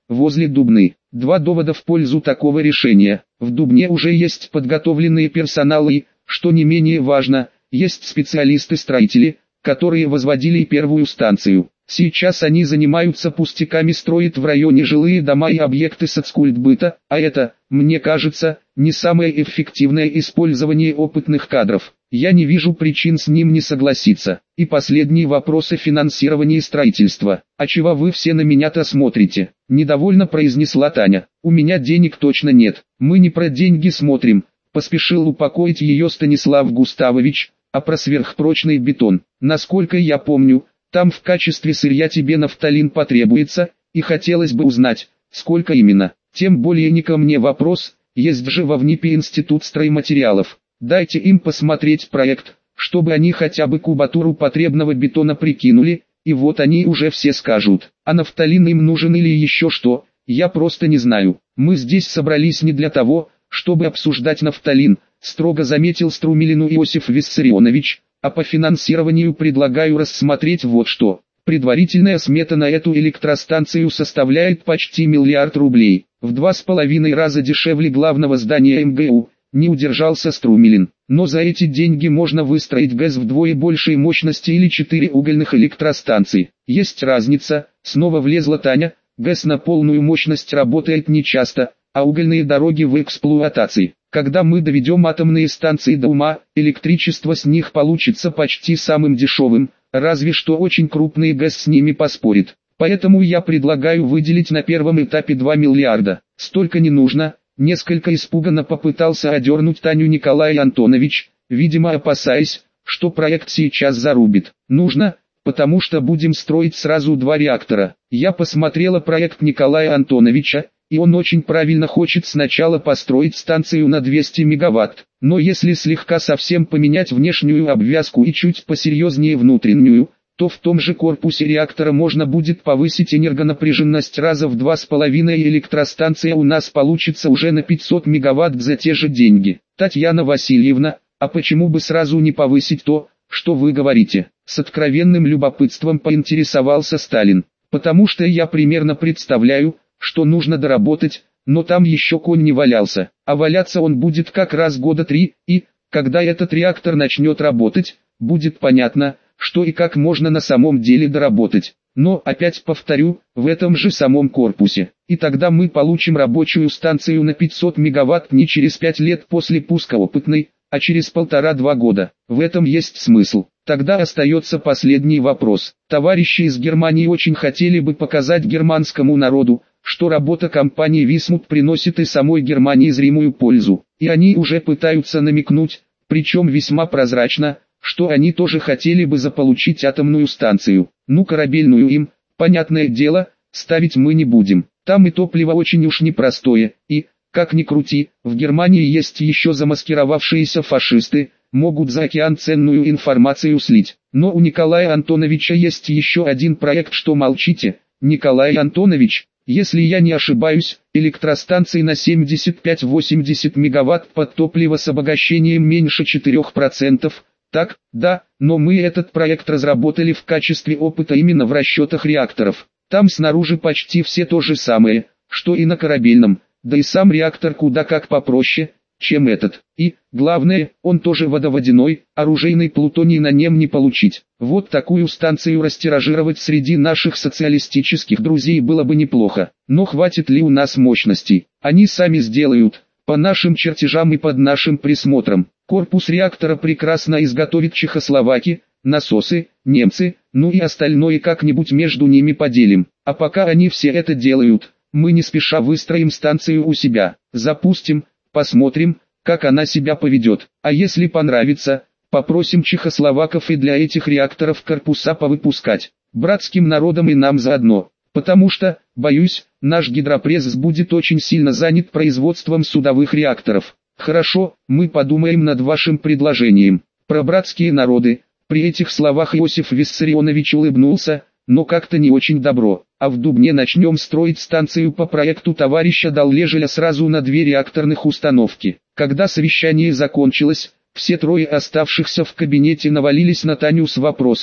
возле Дубны. Два довода в пользу такого решения. В Дубне уже есть подготовленные персоналы и, что не менее важно, есть специалисты-строители, которые возводили первую станцию. Сейчас они занимаются пустяками, строят в районе жилые дома и объекты соцкультбыта, а это, мне кажется, не самое эффективное использование опытных кадров. Я не вижу причин с ним не согласиться. И последний вопрос о финансировании строительства. «А чего вы все на меня-то смотрите?» – недовольно произнесла Таня. «У меня денег точно нет. Мы не про деньги смотрим», – поспешил упокоить ее Станислав Густавович, «а про сверхпрочный бетон. Насколько я помню, там в качестве сырья тебе нафталин потребуется, и хотелось бы узнать, сколько именно. Тем более не ко мне вопрос, есть же во ВНИПе институт стройматериалов. Дайте им посмотреть проект, чтобы они хотя бы кубатуру потребного бетона прикинули, и вот они уже все скажут, а нафталин им нужен или еще что, я просто не знаю. Мы здесь собрались не для того, чтобы обсуждать нафталин», строго заметил Струмилину Иосиф Виссарионович, «а по финансированию предлагаю рассмотреть вот что. Предварительная смета на эту электростанцию составляет почти миллиард рублей, в 2,5 раза дешевле главного здания МГУ». Не удержался Струмилин. «Но за эти деньги можно выстроить ГЭС вдвое большей мощности или 4 угольных электростанции. Есть разница», снова влезла Таня, «ГЭС на полную мощность работает нечасто, а угольные дороги в эксплуатации. Когда мы доведем атомные станции до ума, электричество с них получится почти самым дешевым, разве что очень крупный ГЭС с ними поспорит. Поэтому я предлагаю выделить на первом этапе 2 миллиарда. Столько не нужно». Несколько испуганно попытался одернуть Таню Николай Антонович, видимо опасаясь, что проект сейчас зарубит. «Нужно, потому что будем строить сразу 2 реактора». Я посмотрела проект Николая Антоновича, и он очень правильно хочет сначала построить станцию на 200 мегаватт. Но если слегка совсем поменять внешнюю обвязку и чуть посерьезнее внутреннюю, то в том же корпусе реактора можно будет повысить энергонапряженность раза в 2,5, и электростанция у нас получится уже на 500 мегаватт за те же деньги. «Татьяна Васильевна, а почему бы сразу не повысить то, что вы говорите?» С откровенным любопытством поинтересовался Сталин. «Потому что я примерно представляю, что нужно доработать, но там еще конь не валялся, а валяться он будет как раз года 3, и, когда этот реактор начнет работать, будет понятно, что и как можно на самом деле доработать. Но, опять повторю, в этом же самом корпусе. И тогда мы получим рабочую станцию на 500 мегаватт не через 5 лет после пуска опытной, а через 1,5-2 года. В этом есть смысл. Тогда остается последний вопрос. Товарищи из Германии очень хотели бы показать германскому народу, что работа компании Висмут приносит и самой Германии зримую пользу. И они уже пытаются намекнуть, причем весьма прозрачно, что они тоже хотели бы заполучить атомную станцию. Ну, корабельную им, понятное дело, ставить мы не будем. Там и топливо очень уж непростое, и, как ни крути, в Германии есть еще замаскировавшиеся фашисты, могут за океан ценную информацию слить. Но у Николая Антоновича есть еще один проект. Что молчите, Николай Антонович? Если я не ошибаюсь, электростанции на 75-80 мегаватт под топливо с обогащением меньше 4%. Так, да, но мы этот проект разработали в качестве опыта именно в расчетах реакторов. Там снаружи почти все то же самое, что и на корабельном, да и сам реактор куда как попроще, чем этот. И, главное, он тоже водоводяной, оружейный плутоний на нем не получить. Вот такую станцию растиражировать среди наших социалистических друзей было бы неплохо. Но хватит ли у нас мощностей? Они сами сделают, по нашим чертежам и под нашим присмотром. Корпус реактора прекрасно изготовит Чехословаки, насосы, немцы, ну и остальное как-нибудь между ними поделим. А пока они все это делают, мы не спеша выстроим станцию у себя, запустим, посмотрим, как она себя поведет. А если понравится, попросим чехословаков и для этих реакторов корпуса повыпускать. Братским народом и нам заодно. Потому что, боюсь, наш гидропресс будет очень сильно занят производством судовых реакторов. Хорошо, мы подумаем над вашим предложением. Про братские народы. При этих словах Иосиф Виссарионович улыбнулся, но как-то не очень добро. А в Дубне начнем строить станцию по проекту товарища Даллежеля сразу на 2 реакторных установки. Когда совещание закончилось, все трое оставшихся в кабинете навалились на Таню с вопросами.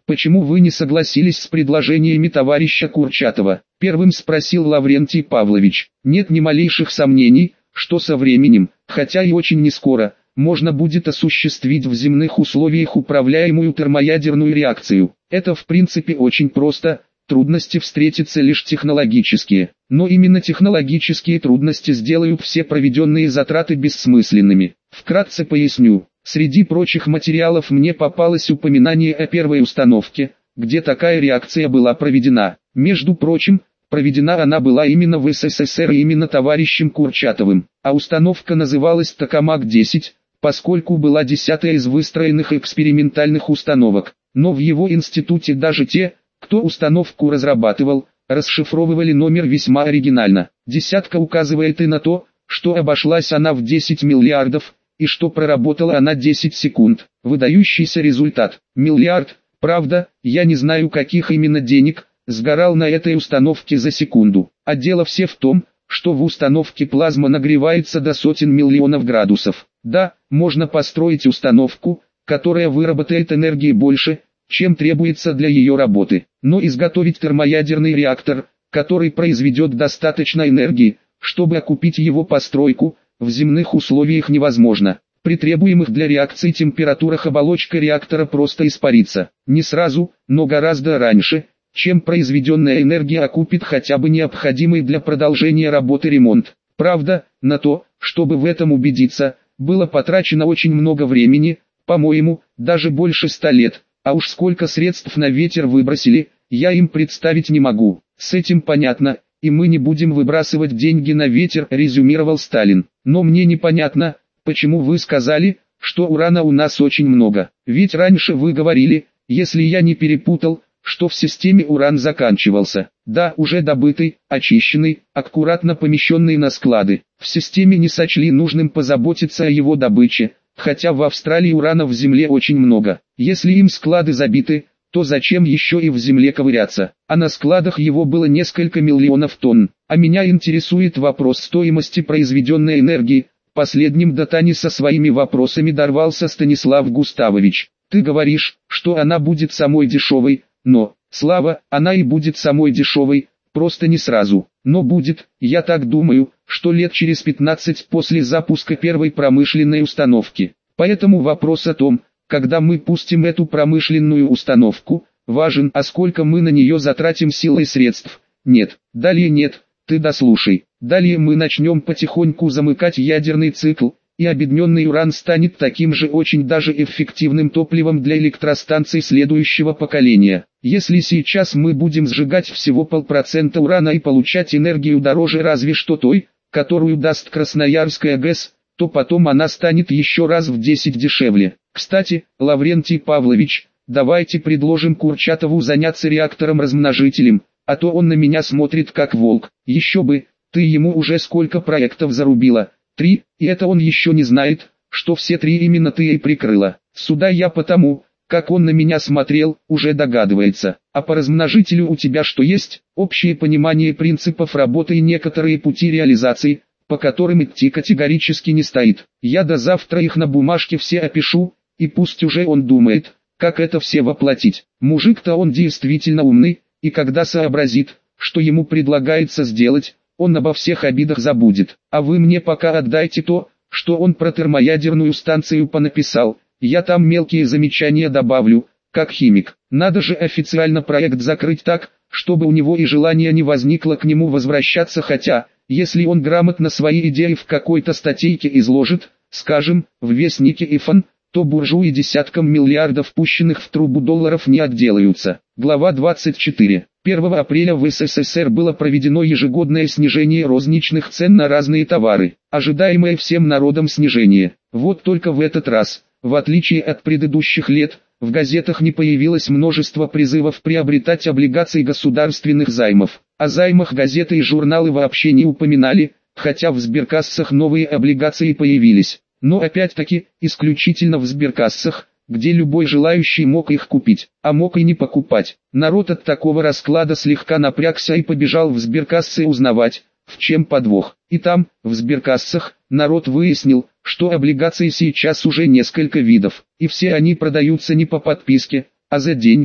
Почему вы не согласились с предложениями товарища Курчатова? Первым спросил Лаврентий Павлович. Нет ни малейших сомнений, что со временем, хотя и очень нескоро, можно будет осуществить в земных условиях управляемую термоядерную реакцию. Это в принципе очень просто, трудности встретятся лишь технологические. Но именно технологические трудности сделают все проведенные затраты бессмысленными. Вкратце поясню. Среди прочих материалов мне попалось упоминание о первой установке, где такая реакция была проведена. Между прочим, проведена она была именно в СССР и именно товарищем Курчатовым. А установка называлась Токамак-10, поскольку была 10-я из выстроенных экспериментальных установок. Но в его институте даже те, кто установку разрабатывал, расшифровывали номер весьма оригинально. Десятка указывает и на то, что обошлась она в 10 миллиардов, и что проработала она 10 секунд. Выдающийся результат. Миллиард, правда, я не знаю каких именно денег, сгорал на этой установке за секунду. А дело все в том, что в установке плазма нагревается до сотен миллионов градусов. Да, можно построить установку, которая выработает энергии больше, чем требуется для ее работы. Но изготовить термоядерный реактор, который произведет достаточно энергии, чтобы окупить его постройку, в земных условиях невозможно. При требуемых для реакции температурах оболочка реактора просто испарится. Не сразу, но гораздо раньше, чем произведенная энергия окупит хотя бы необходимый для продолжения работы ремонт. Правда, на то, чтобы в этом убедиться, было потрачено очень много времени, по-моему, даже больше 100 лет, а уж сколько средств на ветер выбросили, я им представить не могу. С этим понятно, и мы не будем выбрасывать деньги на ветер, резюмировал Сталин. Но мне непонятно, почему вы сказали, что урана у нас очень много. Ведь раньше вы говорили, если я не перепутал, что в системе уран заканчивался. Да, уже добытый, очищенный, аккуратно помещенный на склады. В системе не сочли нужным позаботиться о его добыче, хотя в Австралии урана в земле очень много. Если им склады забиты, то зачем еще и в земле ковыряться? А на складах его было несколько миллионов тонн. А меня интересует вопрос стоимости произведенной энергии. Последним до Тани со своими вопросами дорвался Станислав Густавович. Ты говоришь, что она будет самой дешевой, но, Слава, она и будет самой дешевой, просто не сразу. Но будет, я так думаю, что лет через 15 после запуска первой промышленной установки. Поэтому вопрос о том, когда мы пустим эту промышленную установку, важен, а сколько мы на нее затратим сил и средств. Нет, далее нет, ты дослушай. Далее мы начнем потихоньку замыкать ядерный цикл, и объединенный уран станет таким же очень даже эффективным топливом для электростанций следующего поколения. Если сейчас мы будем сжигать всего 0,5% урана и получать энергию дороже разве что той, которую даст Красноярская ГЭС, то потом она станет еще раз в 10 дешевле. Кстати, Лаврентий Павлович, давайте предложим Курчатову заняться реактором-размножителем, а то он на меня смотрит как волк. Еще бы, ты ему уже сколько проектов зарубила? 3, и это он еще не знает, что все 3 именно ты и прикрыла. Сюда я потому, как он на меня смотрел, уже догадывается. А по размножителю у тебя что есть? Общее понимание принципов работы и некоторые пути реализации, по которым идти категорически не стоит. Я до завтра их на бумажке все опишу, и пусть уже он думает, как это все воплотить. Мужик-то он действительно умный, и когда сообразит, что ему предлагается сделать, он обо всех обидах забудет. А вы мне пока отдайте то, что он про термоядерную станцию понаписал, я там мелкие замечания добавлю, как химик. Надо же официально проект закрыть так, чтобы у него и желания не возникло к нему возвращаться, хотя, если он грамотно свои идеи в какой-то статейке изложит, скажем, в Вестнике ИФАН, то буржуи десяткам миллиардов пущенных в трубу долларов не отделаются. Глава 24. 1 апреля в СССР было проведено ежегодное снижение розничных цен на разные товары, ожидаемое всем народом снижение. Вот только в этот раз, в отличие от предыдущих лет, в газетах не появилось множество призывов приобретать облигации государственных займов. О займах газеты и журналы вообще не упоминали, хотя в сберкассах новые облигации появились. Но опять-таки, исключительно в сберкассах, где любой желающий мог их купить, а мог и не покупать. Народ от такого расклада слегка напрягся и побежал в сберкассы узнавать, в чем подвох. И там, в сберкассах, народ выяснил, что облигаций сейчас уже несколько видов, и все они продаются не по подписке, а за деньги,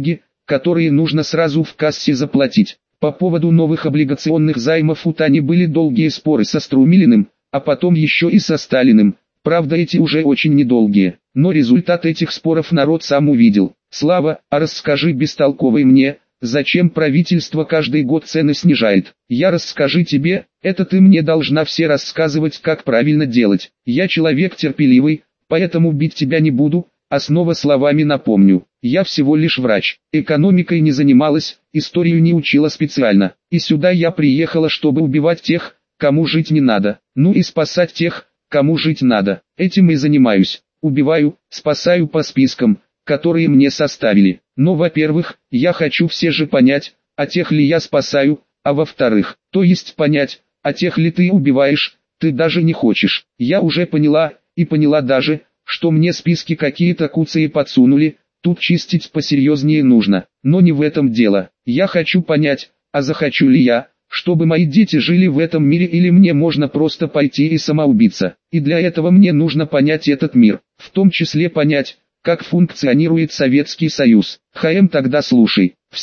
которые нужно сразу в кассе заплатить. По поводу новых облигационных займов у Тани были долгие споры со Струмилиным, а потом еще и со Сталиным. Правда, эти уже очень недолгие, но результат этих споров народ сам увидел. Слава, а расскажи бестолковый мне, зачем правительство каждый год цены снижает? Я расскажи тебе, это ты мне должна все рассказывать, как правильно делать. Я человек терпеливый, поэтому бить тебя не буду, а снова словами напомню. Я всего лишь врач, экономикой не занималась, историю не учила специально. И сюда я приехала, чтобы убивать тех, кому жить не надо, ну и спасать тех, кому жить надо. Этим и занимаюсь. Убиваю, спасаю по спискам, которые мне составили. Но, во-первых, я хочу все же понять, а тех ли я спасаю, а во-вторых, то есть понять, а тех ли ты убиваешь, ты даже не хочешь. Я уже поняла, и поняла даже, что мне списки какие-то куцые подсунули, тут чистить посерьезнее нужно. Но не в этом дело. Я хочу понять, а захочу ли я, чтобы мои дети жили в этом мире, или мне можно просто пойти и самоубиться. И для этого мне нужно понять этот мир, в том числе понять, как функционирует Советский Союз. Тогда слушай, в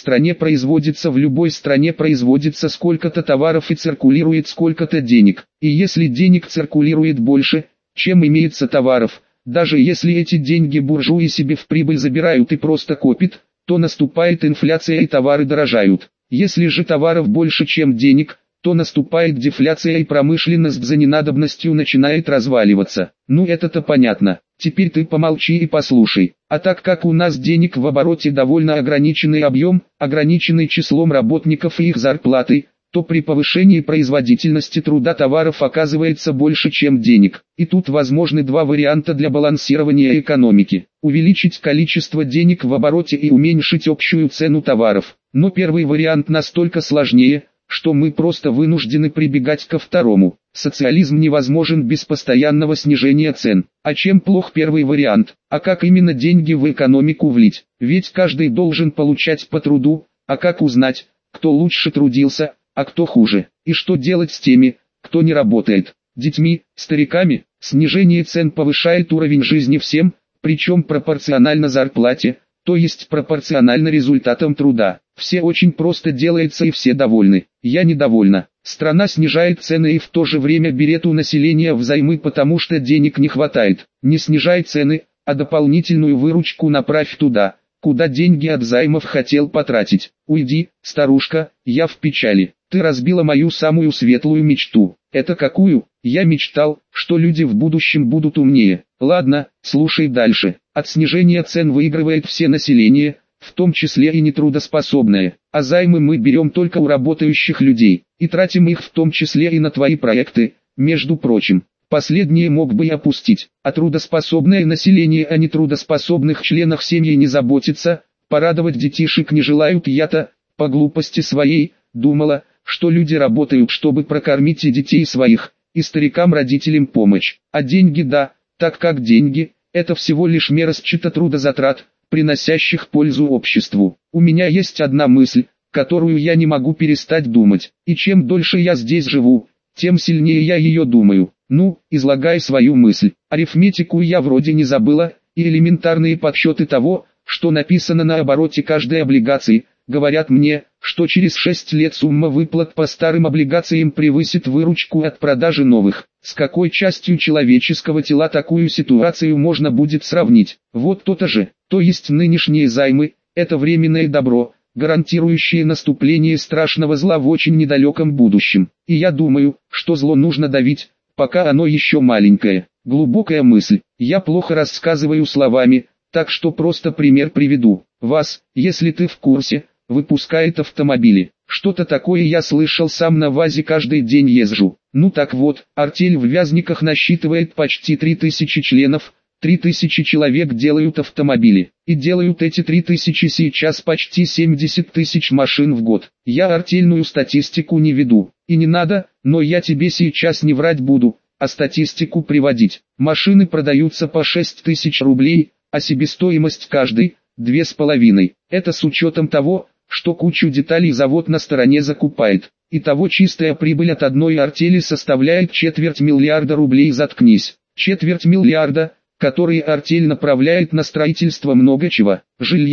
любой стране производится сколько-то товаров и циркулирует сколько-то денег. И если денег циркулирует больше, чем имеется товаров, даже если эти деньги буржуи себе в прибыль забирают и просто копят, то наступает инфляция и товары дорожают. Если же товаров больше, чем денег, то наступает дефляция и промышленность за ненадобностью начинает разваливаться. Ну это-то понятно. Теперь ты помолчи и послушай. А так как у нас денег в обороте довольно ограниченный объем, ограниченный числом работников и их зарплатой, то при повышении производительности труда товаров оказывается больше, чем денег. И тут возможны два варианта для балансирования экономики. Увеличить количество денег в обороте и уменьшить общую цену товаров. Но первый вариант настолько сложнее, что мы просто вынуждены прибегать ко второму. Социализм невозможен без постоянного снижения цен. А чем плох первый вариант? А как именно деньги в экономику влить? Ведь каждый должен получать по труду, а как узнать, кто лучше трудился, а кто хуже? И что делать с теми, кто не работает? Детьми, стариками? Снижение цен повышает уровень жизни всем, причем пропорционально зарплате, то есть пропорционально результатам труда. Все очень просто делается и все довольны. Я недовольна. Страна снижает цены и в то же время берет у населения взаймы, потому что денег не хватает. Не снижай цены, а дополнительную выручку направь туда, куда деньги от займов хотел потратить. Уйди, старушка, я в печали. Ты разбила мою самую светлую мечту. Это какую? Я мечтал, что люди в будущем будут умнее. Ладно, слушай дальше. От снижения цен выигрывает все население, в том числе и нетрудоспособное. А займы мы берем только у работающих людей, и тратим их в том числе и на твои проекты, между прочим. Последнее мог бы и опустить, а трудоспособное население о нетрудоспособных членах семьи не заботится, порадовать детишек не желают. Я-то, по глупости своей, думала, что люди работают, чтобы прокормить и детей своих, и старикам-родителям помочь. А деньги, да, так как деньги, это всего лишь мера счета трудозатрат, приносящих пользу обществу. У меня есть одна мысль, которую я не могу перестать думать, и чем дольше я здесь живу, тем сильнее я ее думаю. Ну, излагай свою мысль. Арифметику я вроде не забыла, и элементарные подсчеты того, что написано на обороте каждой облигации, говорят мне, что через 6 лет сумма выплат по старым облигациям превысит выручку от продажи новых. С какой частью человеческого тела такую ситуацию можно будет сравнить? Вот то-то же. То есть нынешние займы – это временное добро, гарантирующее наступление страшного зла в очень недалеком будущем. И я думаю, что зло нужно давить, пока оно еще маленькое. Глубокая мысль. Я плохо рассказываю словами, так что просто пример приведу. ВАЗ, если ты в курсе, выпускает автомобили. Что-то такое я слышал, сам на ВАЗе каждый день езжу. Ну так вот, артель в Вязниках насчитывает почти 3000 членов, 3000 человек делают автомобили. И делают эти 3000 сейчас почти 70 тысяч машин в год. Я артельную статистику не веду. И не надо, но я тебе сейчас не врать буду, а статистику приводить. Машины продаются по 6000 рублей, а себестоимость каждой – 2,5. Это с учетом того, что кучу деталей завод на стороне закупает. Итого чистая прибыль от одной артели составляет 250 миллиарда рублей. Заткнись. 250 миллиарда, которые артель направляет на строительство много чего. Жилья,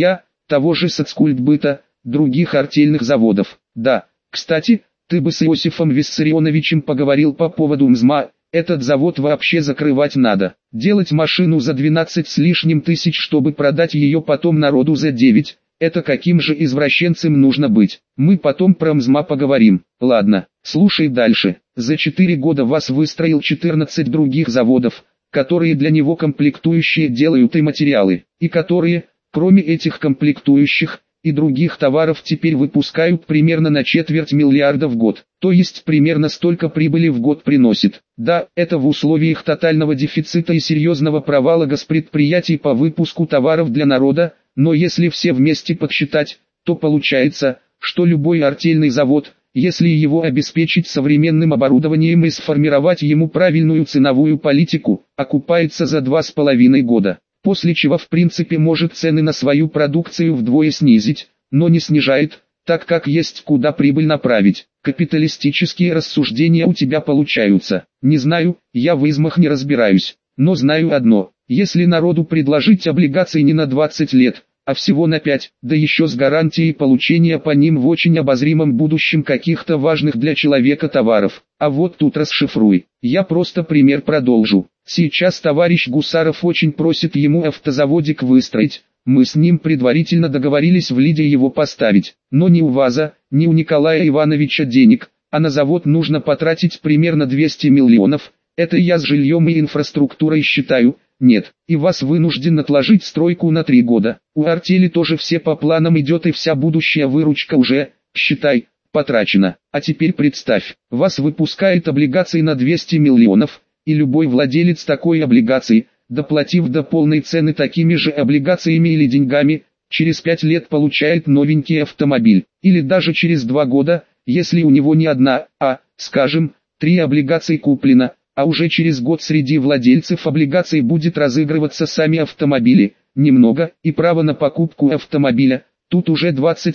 того же соцкультбыта, других артельных заводов. Да, кстати, ты бы с Иосифом Виссарионовичем поговорил по поводу МЗМА, этот завод вообще закрывать надо. Делать машину за 12 с лишним тысяч, чтобы продать ее потом народу за 9, это каким же извращенцем нужно быть? Мы потом про МЗМА поговорим. Ладно, слушай дальше. За 4 года ВАЗ выстроил 14 других заводов, которые для него комплектующие делают и материалы, и которые, кроме этих комплектующих, и других товаров теперь выпускают примерно на 250 миллиарда в год, то есть примерно столько прибыли в год приносит. Да, это в условиях тотального дефицита и серьезного провала госпредприятий по выпуску товаров для народа, но если все вместе подсчитать, то получается, что любой артельный завод, если его обеспечить современным оборудованием и сформировать ему правильную ценовую политику, окупается за 2,5 года. После чего в принципе может цены на свою продукцию вдвое снизить, но не снижает, так как есть куда прибыль направить. Капиталистические рассуждения у тебя получаются. Не знаю, я в измах не разбираюсь, но знаю одно: если народу предложить облигации не на 20 лет, а всего на 5, да еще с гарантией получения по ним в очень обозримом будущем каких-то важных для человека товаров. А вот тут расшифруй. Я просто пример продолжу. Сейчас товарищ Гусаров очень просит ему автозаводик выстроить. Мы с ним предварительно договорились в Лиде его поставить. Но ни у ВАЗа, ни у Николая Ивановича денег, а на завод нужно потратить примерно 200 миллионов. Это я с жильем и инфраструктурой считаю. Нет, и ВАЗ вынужден отложить стройку на 3 года. У артели тоже все по планам идет и вся будущая выручка уже, считай, потрачена. А теперь представь, ВАЗ выпускает облигации на 200 миллионов, и любой владелец такой облигации, доплатив до полной цены такими же облигациями или деньгами, через 5 лет получает новенький автомобиль. Или даже через 2 года, если у него не одна, а, скажем, 3 облигации куплено. А уже через год среди владельцев облигаций будет разыгрываться сами автомобили, немного, и право на покупку автомобиля. Тут уже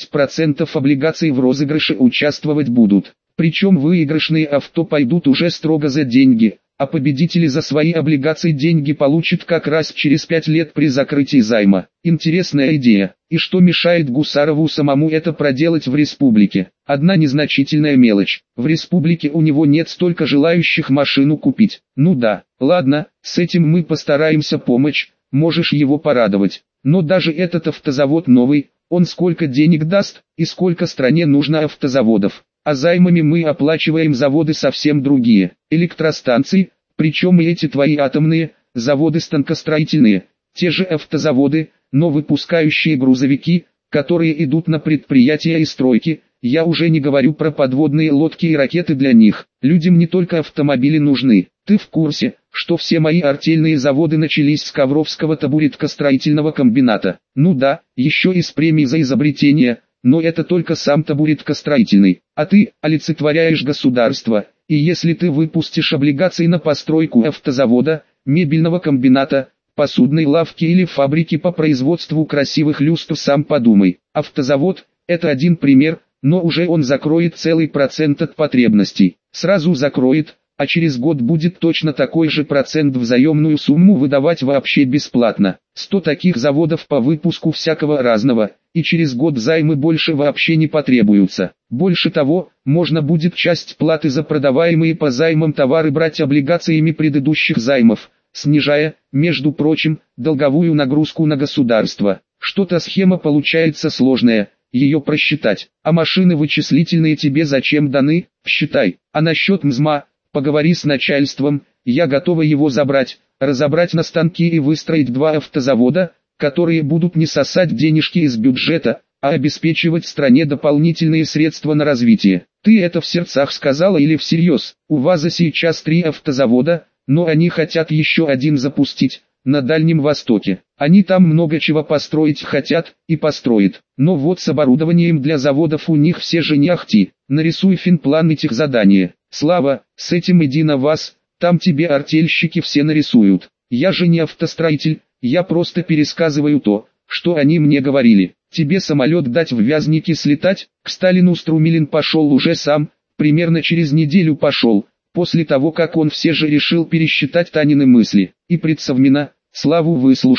20% облигаций в розыгрыше участвовать будут. Причем выигрышные авто пойдут уже строго за деньги, а победители за свои облигации деньги получат как раз через 5 лет при закрытии займа. Интересная идея. И что мешает Гусарову самому это проделать в республике? Одна незначительная мелочь. В республике у него нет столько желающих машину купить. Ну да, ладно, с этим мы постараемся помочь, можешь его порадовать. Но даже этот автозавод новый, он сколько денег даст, и сколько стране нужно автозаводов. А займами мы оплачиваем заводы совсем другие. Электростанции, причем и эти твои атомные, заводы станкостроительные, те же автозаводы, но выпускающие грузовики, которые идут на предприятия и стройки. Я уже не говорю про подводные лодки и ракеты для них. Людям не только автомобили нужны. Ты в курсе, что все мои артельные заводы начались с Ковровского табуреткостроительного комбината? Ну да, еще и с премией за изобретение, но это только сам табуреткостроительный. А ты олицетворяешь государство, и если ты выпустишь облигации на постройку автозавода, мебельного комбината, посудной лавки или фабрики по производству красивых люстр, сам подумай. Автозавод – это один пример, но уже он закроет целый процент от потребностей. Сразу закроет, а через год будет точно такой же процент взаимную сумму выдавать вообще бесплатно. 100 таких заводов по выпуску всякого разного, и через год займы больше вообще не потребуются. Больше того, можно будет часть платы за продаваемые по займам товары брать облигациями предыдущих займов, снижая, между прочим, долговую нагрузку на государство. Что-то схема получается сложная, ее просчитать. А машины вычислительные тебе зачем даны? Считай. А насчет МЗМА, поговори с начальством, я готова его забрать, разобрать на станки и выстроить 2 автозавода, которые будут не сосать денежки из бюджета, а обеспечивать стране дополнительные средства на развитие. Ты это в сердцах сказала или всерьез? У ВАЗа сейчас 3 автозавода, но они хотят еще один запустить, на Дальнем Востоке. Они там много чего построить хотят, и построят. Но вот с оборудованием для заводов у них все же не ахти. Нарисуй финплан этих заданий. Слава, с этим иди на ВАЗ, там тебе артельщики все нарисуют. Я же не автостроитель, я просто пересказываю то, что они мне говорили. Тебе самолет дать в Вязники слетать? К Сталину Струмилин пошел уже сам, примерно через неделю пошел, после того как он все же решил пересчитать Танины мысли. И предсовмина, Славу выслушав,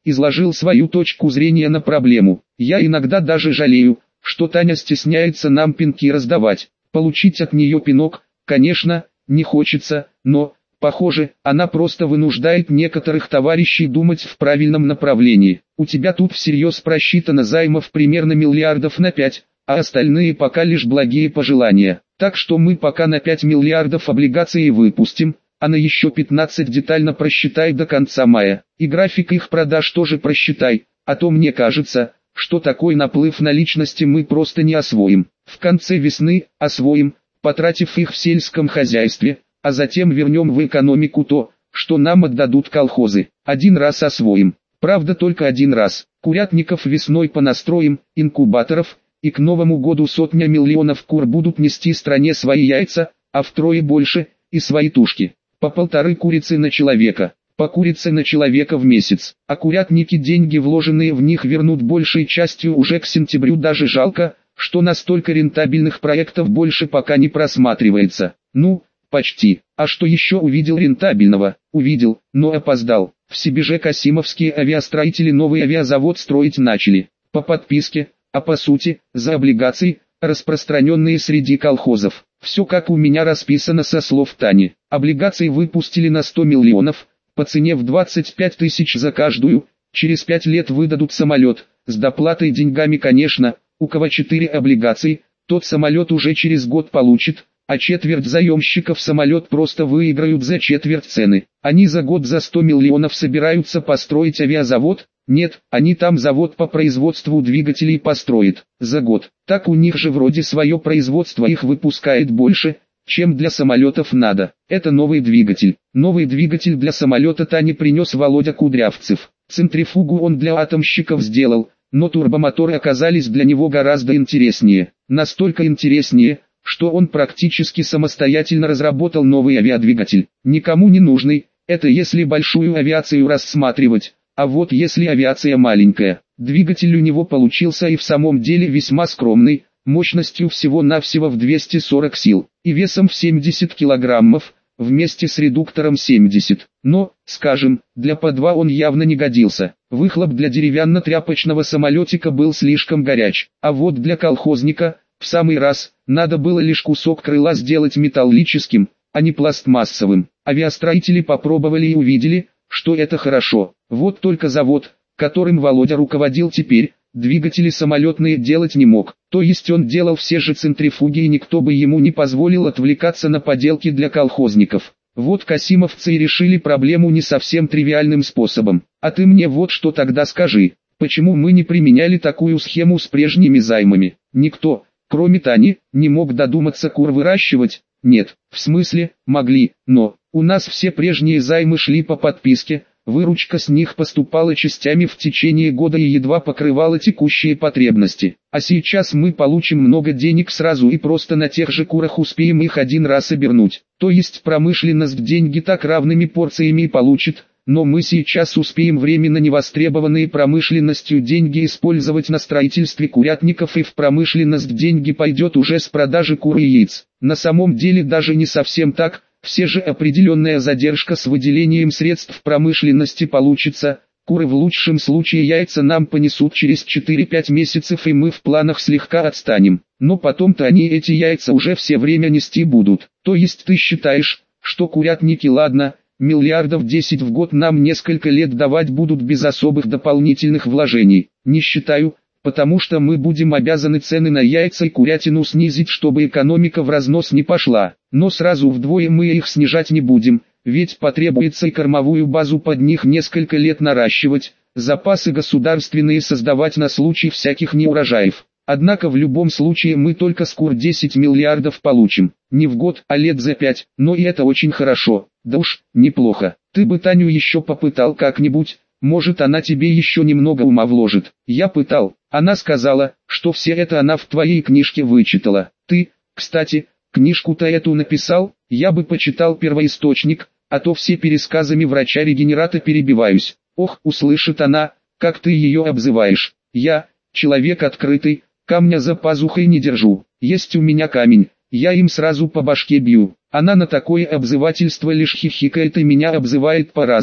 изложил свою точку зрения на проблему. Я иногда даже жалею, что Таня стесняется нам пинки раздавать. Получить от нее пинок, конечно, не хочется, но, похоже, она просто вынуждает некоторых товарищей думать в правильном направлении. У тебя тут всерьез просчитано займов примерно миллиардов на 5, а остальные пока лишь благие пожелания. Так что мы пока на 5 миллиардов облигаций выпустим, а на еще 15 детально просчитай до конца мая. И график их продаж тоже просчитай, а то мне кажется, что такой наплыв наличности мы просто не освоим. В конце весны освоим, потратив их в сельском хозяйстве, а затем вернем в экономику то, что нам отдадут колхозы. Один раз освоим. Правда только один раз. Курятников весной понастроим, инкубаторов, и к Новому году сотня миллионов кур будут нести стране свои яйца, а втрое больше, и свои тушки. По 1,5 курицы на человека. По курице на человека в месяц, а курятники деньги, вложенные в них, вернут большей частью уже к сентябрю. Даже жалко, что настолько рентабельных проектов больше пока не просматривается. Ну, почти. А что еще увидел рентабельного? Увидел, но опоздал. В Себеже касимовские авиастроители новый авиазавод строить начали. По подписке, а по сути, за облигации, распространенные среди колхозов. Все как у меня расписано со слов Тани. Облигации выпустили на 100 миллионов. По цене в 25 тысяч за каждую, через 5 лет выдадут самолет, с доплатой деньгами конечно, у кого 4 облигации, тот самолет уже через год получит, а четверть заемщиков самолет просто выиграют за четверть цены. Они за год за 100 миллионов собираются построить авиазавод? Нет, они там завод по производству двигателей построят, за год. Так у них же вроде свое производство их выпускает больше, чем для самолетов надо. Это новый двигатель. Новый двигатель для самолета Тане принес Володя Кудрявцев. Центрифугу он для атомщиков сделал, но турбомоторы оказались для него гораздо интереснее. Настолько интереснее, что он практически самостоятельно разработал новый авиадвигатель. Никому не нужный, это если большую авиацию рассматривать, а вот если авиация маленькая. Двигатель у него получился и в самом деле весьма скромный, мощностью всего-навсего в 240 сил, и весом в 70 килограммов, вместе с редуктором 70. Но, скажем, для П-2 он явно не годился. Выхлоп для деревянно-тряпочного самолетика был слишком горяч, а вот для колхозника, в самый раз, надо было лишь кусок крыла сделать металлическим, а не пластмассовым. Авиастроители попробовали и увидели, что это хорошо. Вот только завод, которым Володя руководил теперь, двигатели самолетные делать не мог, то есть он делал все же центрифуги, и никто бы ему не позволил отвлекаться на поделки для колхозников. Вот касимовцы и решили проблему не совсем тривиальным способом. А ты мне вот что тогда скажи, почему мы не применяли такую схему с прежними займами? Никто, кроме Тани, не мог додуматься кур выращивать? Нет, в смысле, могли, но у нас все прежние займы шли по подписке. Выручка с них поступала частями в течение года и едва покрывала текущие потребности. А сейчас мы получим много денег сразу и просто на тех же курах успеем их один раз обернуть. То есть промышленность деньги так равными порциями и получит, но мы сейчас успеем временно невостребованные промышленностью деньги использовать на строительстве курятников, и в промышленность деньги пойдет уже с продажи кур и яиц. На самом деле даже не совсем так. Все же определенная задержка с выделением средств в промышленности получится. Куры в лучшем случае яйца нам понесут через 4-5 месяцев, и мы в планах слегка отстанем. Но потом-то они эти яйца уже все время нести будут. То есть ты считаешь, что курятники, ладно, миллиардов 10 в год нам несколько лет давать будут без особых дополнительных вложений? Не считаю. Потому что мы будем обязаны цены на яйца и курятину снизить, чтобы экономика в разнос не пошла. Но сразу вдвое мы их снижать не будем, ведь потребуется и кормовую базу под них несколько лет наращивать, запасы государственные создавать на случай всяких неурожаев. Однако в любом случае мы только с кур 10 миллиардов получим. Не в год, а лет за 5, но и это очень хорошо. Да уж, неплохо. Ты бы Таню еще попытал как-нибудь. Может, она тебе еще немного ума вложит. Я пытал. Она сказала, что все это она в твоей книжке вычитала. Ты, кстати, книжку-то эту написал? Я бы почитал первоисточник, а то все пересказами врача-регенерата перебиваюсь. Ох, услышит она, как ты ее обзываешь. Я, человек открытый, камня за пазухой не держу. Есть у меня камень, я им сразу по башке бью. Она на такое обзывательство лишь хихикает и меня обзывает по-разному.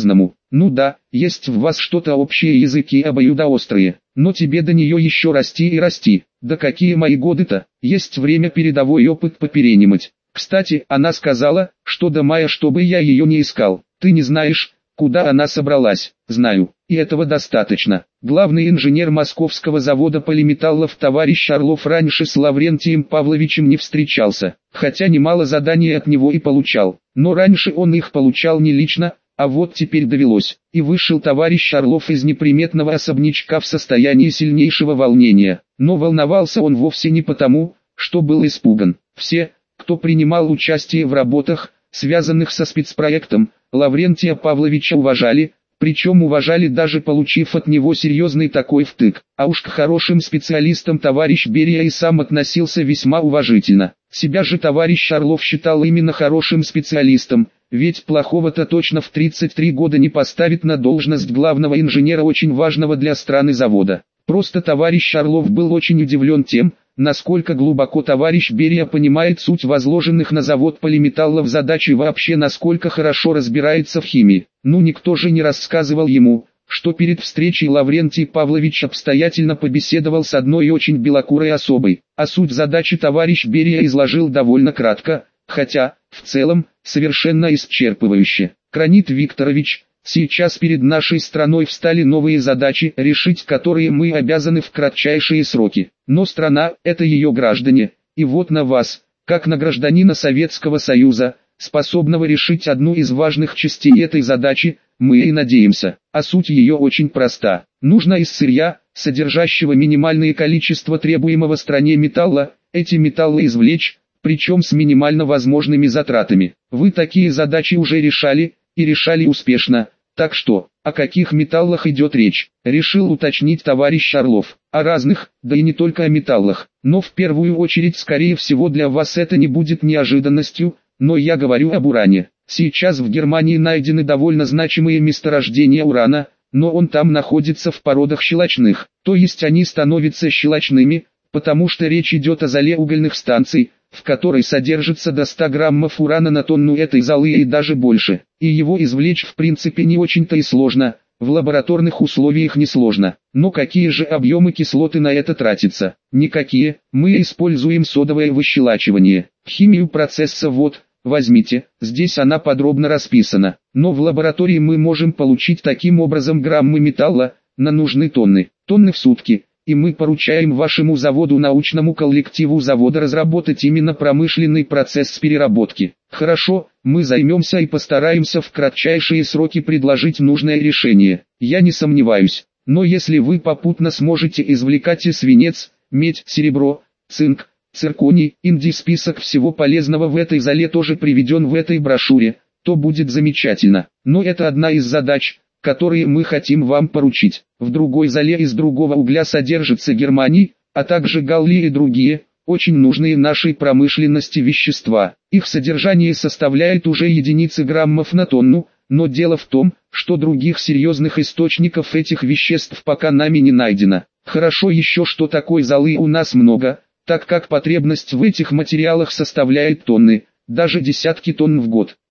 Ну да, есть в вас что-то общее, языки обоюдоострые, но тебе до нее еще расти и расти. Да какие мои годы-то, есть время передовой опыт поперенимать. Кстати, она сказала, что до мая, чтобы я ее не искал. Ты не знаешь, куда она собралась? Знаю, и этого достаточно. Главный инженер московского завода полиметаллов товарищ Орлов раньше с Лаврентием Павловичем не встречался, хотя немало заданий от него и получал. Но раньше он их получал не лично, а вот теперь довелось. И вышел товарищ Орлов из неприметного особнячка в состоянии сильнейшего волнения. Но волновался он вовсе не потому, что был испуган. Все, кто принимал участие в работах, связанных со спецпроектом, Лаврентия Павловича уважали, причем уважали даже получив от него серьезный такой втык. А уж к хорошим специалистам товарищ Берия и сам относился весьма уважительно. Себя же товарищ Орлов считал именно хорошим специалистом, ведь плохого-то точно в 33 года не поставит на должность главного инженера очень важного для страны завода. Просто товарищ Орлов был очень удивлен тем, насколько глубоко товарищ Берия понимает суть возложенных на завод полиметаллов задач и вообще насколько хорошо разбирается в химии. Ну никто же не рассказывал ему, что перед встречей Лаврентий Павлович обстоятельно побеседовал с одной очень белокурой особой, а суть задачи товарищ Берия изложил довольно кратко, хотя, в целом, совершенно исчерпывающе. Кранит Викторович, сейчас перед нашей страной встали новые задачи, решить которые мы обязаны в кратчайшие сроки. Но страна – это ее граждане, и вот на вас, как на гражданина Советского Союза, способного решить одну из важных частей этой задачи, мы и надеемся. А суть ее очень проста. Нужно из сырья, содержащего минимальное количество требуемого стране металла, эти металлы извлечь, причем с минимально возможными затратами. Вы такие задачи уже решали, и решали успешно, так что, о каких металлах идет речь, решил уточнить товарищ Орлов. О разных, да и не только о металлах, но в первую очередь скорее всего для вас это не будет неожиданностью, но я говорю об уране. Сейчас в Германии найдены довольно значимые месторождения урана, но он там находится в породах щелочных, то есть они становятся щелочными, потому что речь идет о золе угольных станций, в которой содержится до 100 граммов урана на тонну этой золы и даже больше, и его извлечь в принципе не очень-то и сложно, в лабораторных условиях несложно. Но какие же объемы кислоты на это тратятся? Никакие, мы используем содовое выщелачивание. Химию процесса вот, возьмите, здесь она подробно расписана, но в лаборатории мы можем получить таким образом граммы металла, на нужные тонны в сутки. И мы поручаем вашему заводу, научному коллективу завода разработать именно промышленный процесс переработки. Хорошо, мы займемся и постараемся в кратчайшие сроки предложить нужное решение. Я не сомневаюсь, но если вы попутно сможете извлекать и свинец, медь, серебро, цинк, цирконий, индий, список всего полезного в этой золе тоже приведен в этой брошюре, то будет замечательно. Но это одна из задач, которые мы хотим вам поручить. В другой золе из другого угля содержится германий, а также галлий и другие, очень нужные нашей промышленности вещества. Их содержание составляет уже единицы граммов на тонну, но дело в том, что других серьезных источников этих веществ пока нами не найдено. Хорошо еще, что такой золы у нас много, так как потребность в этих материалах составляет тонны, даже десятки тонн в год.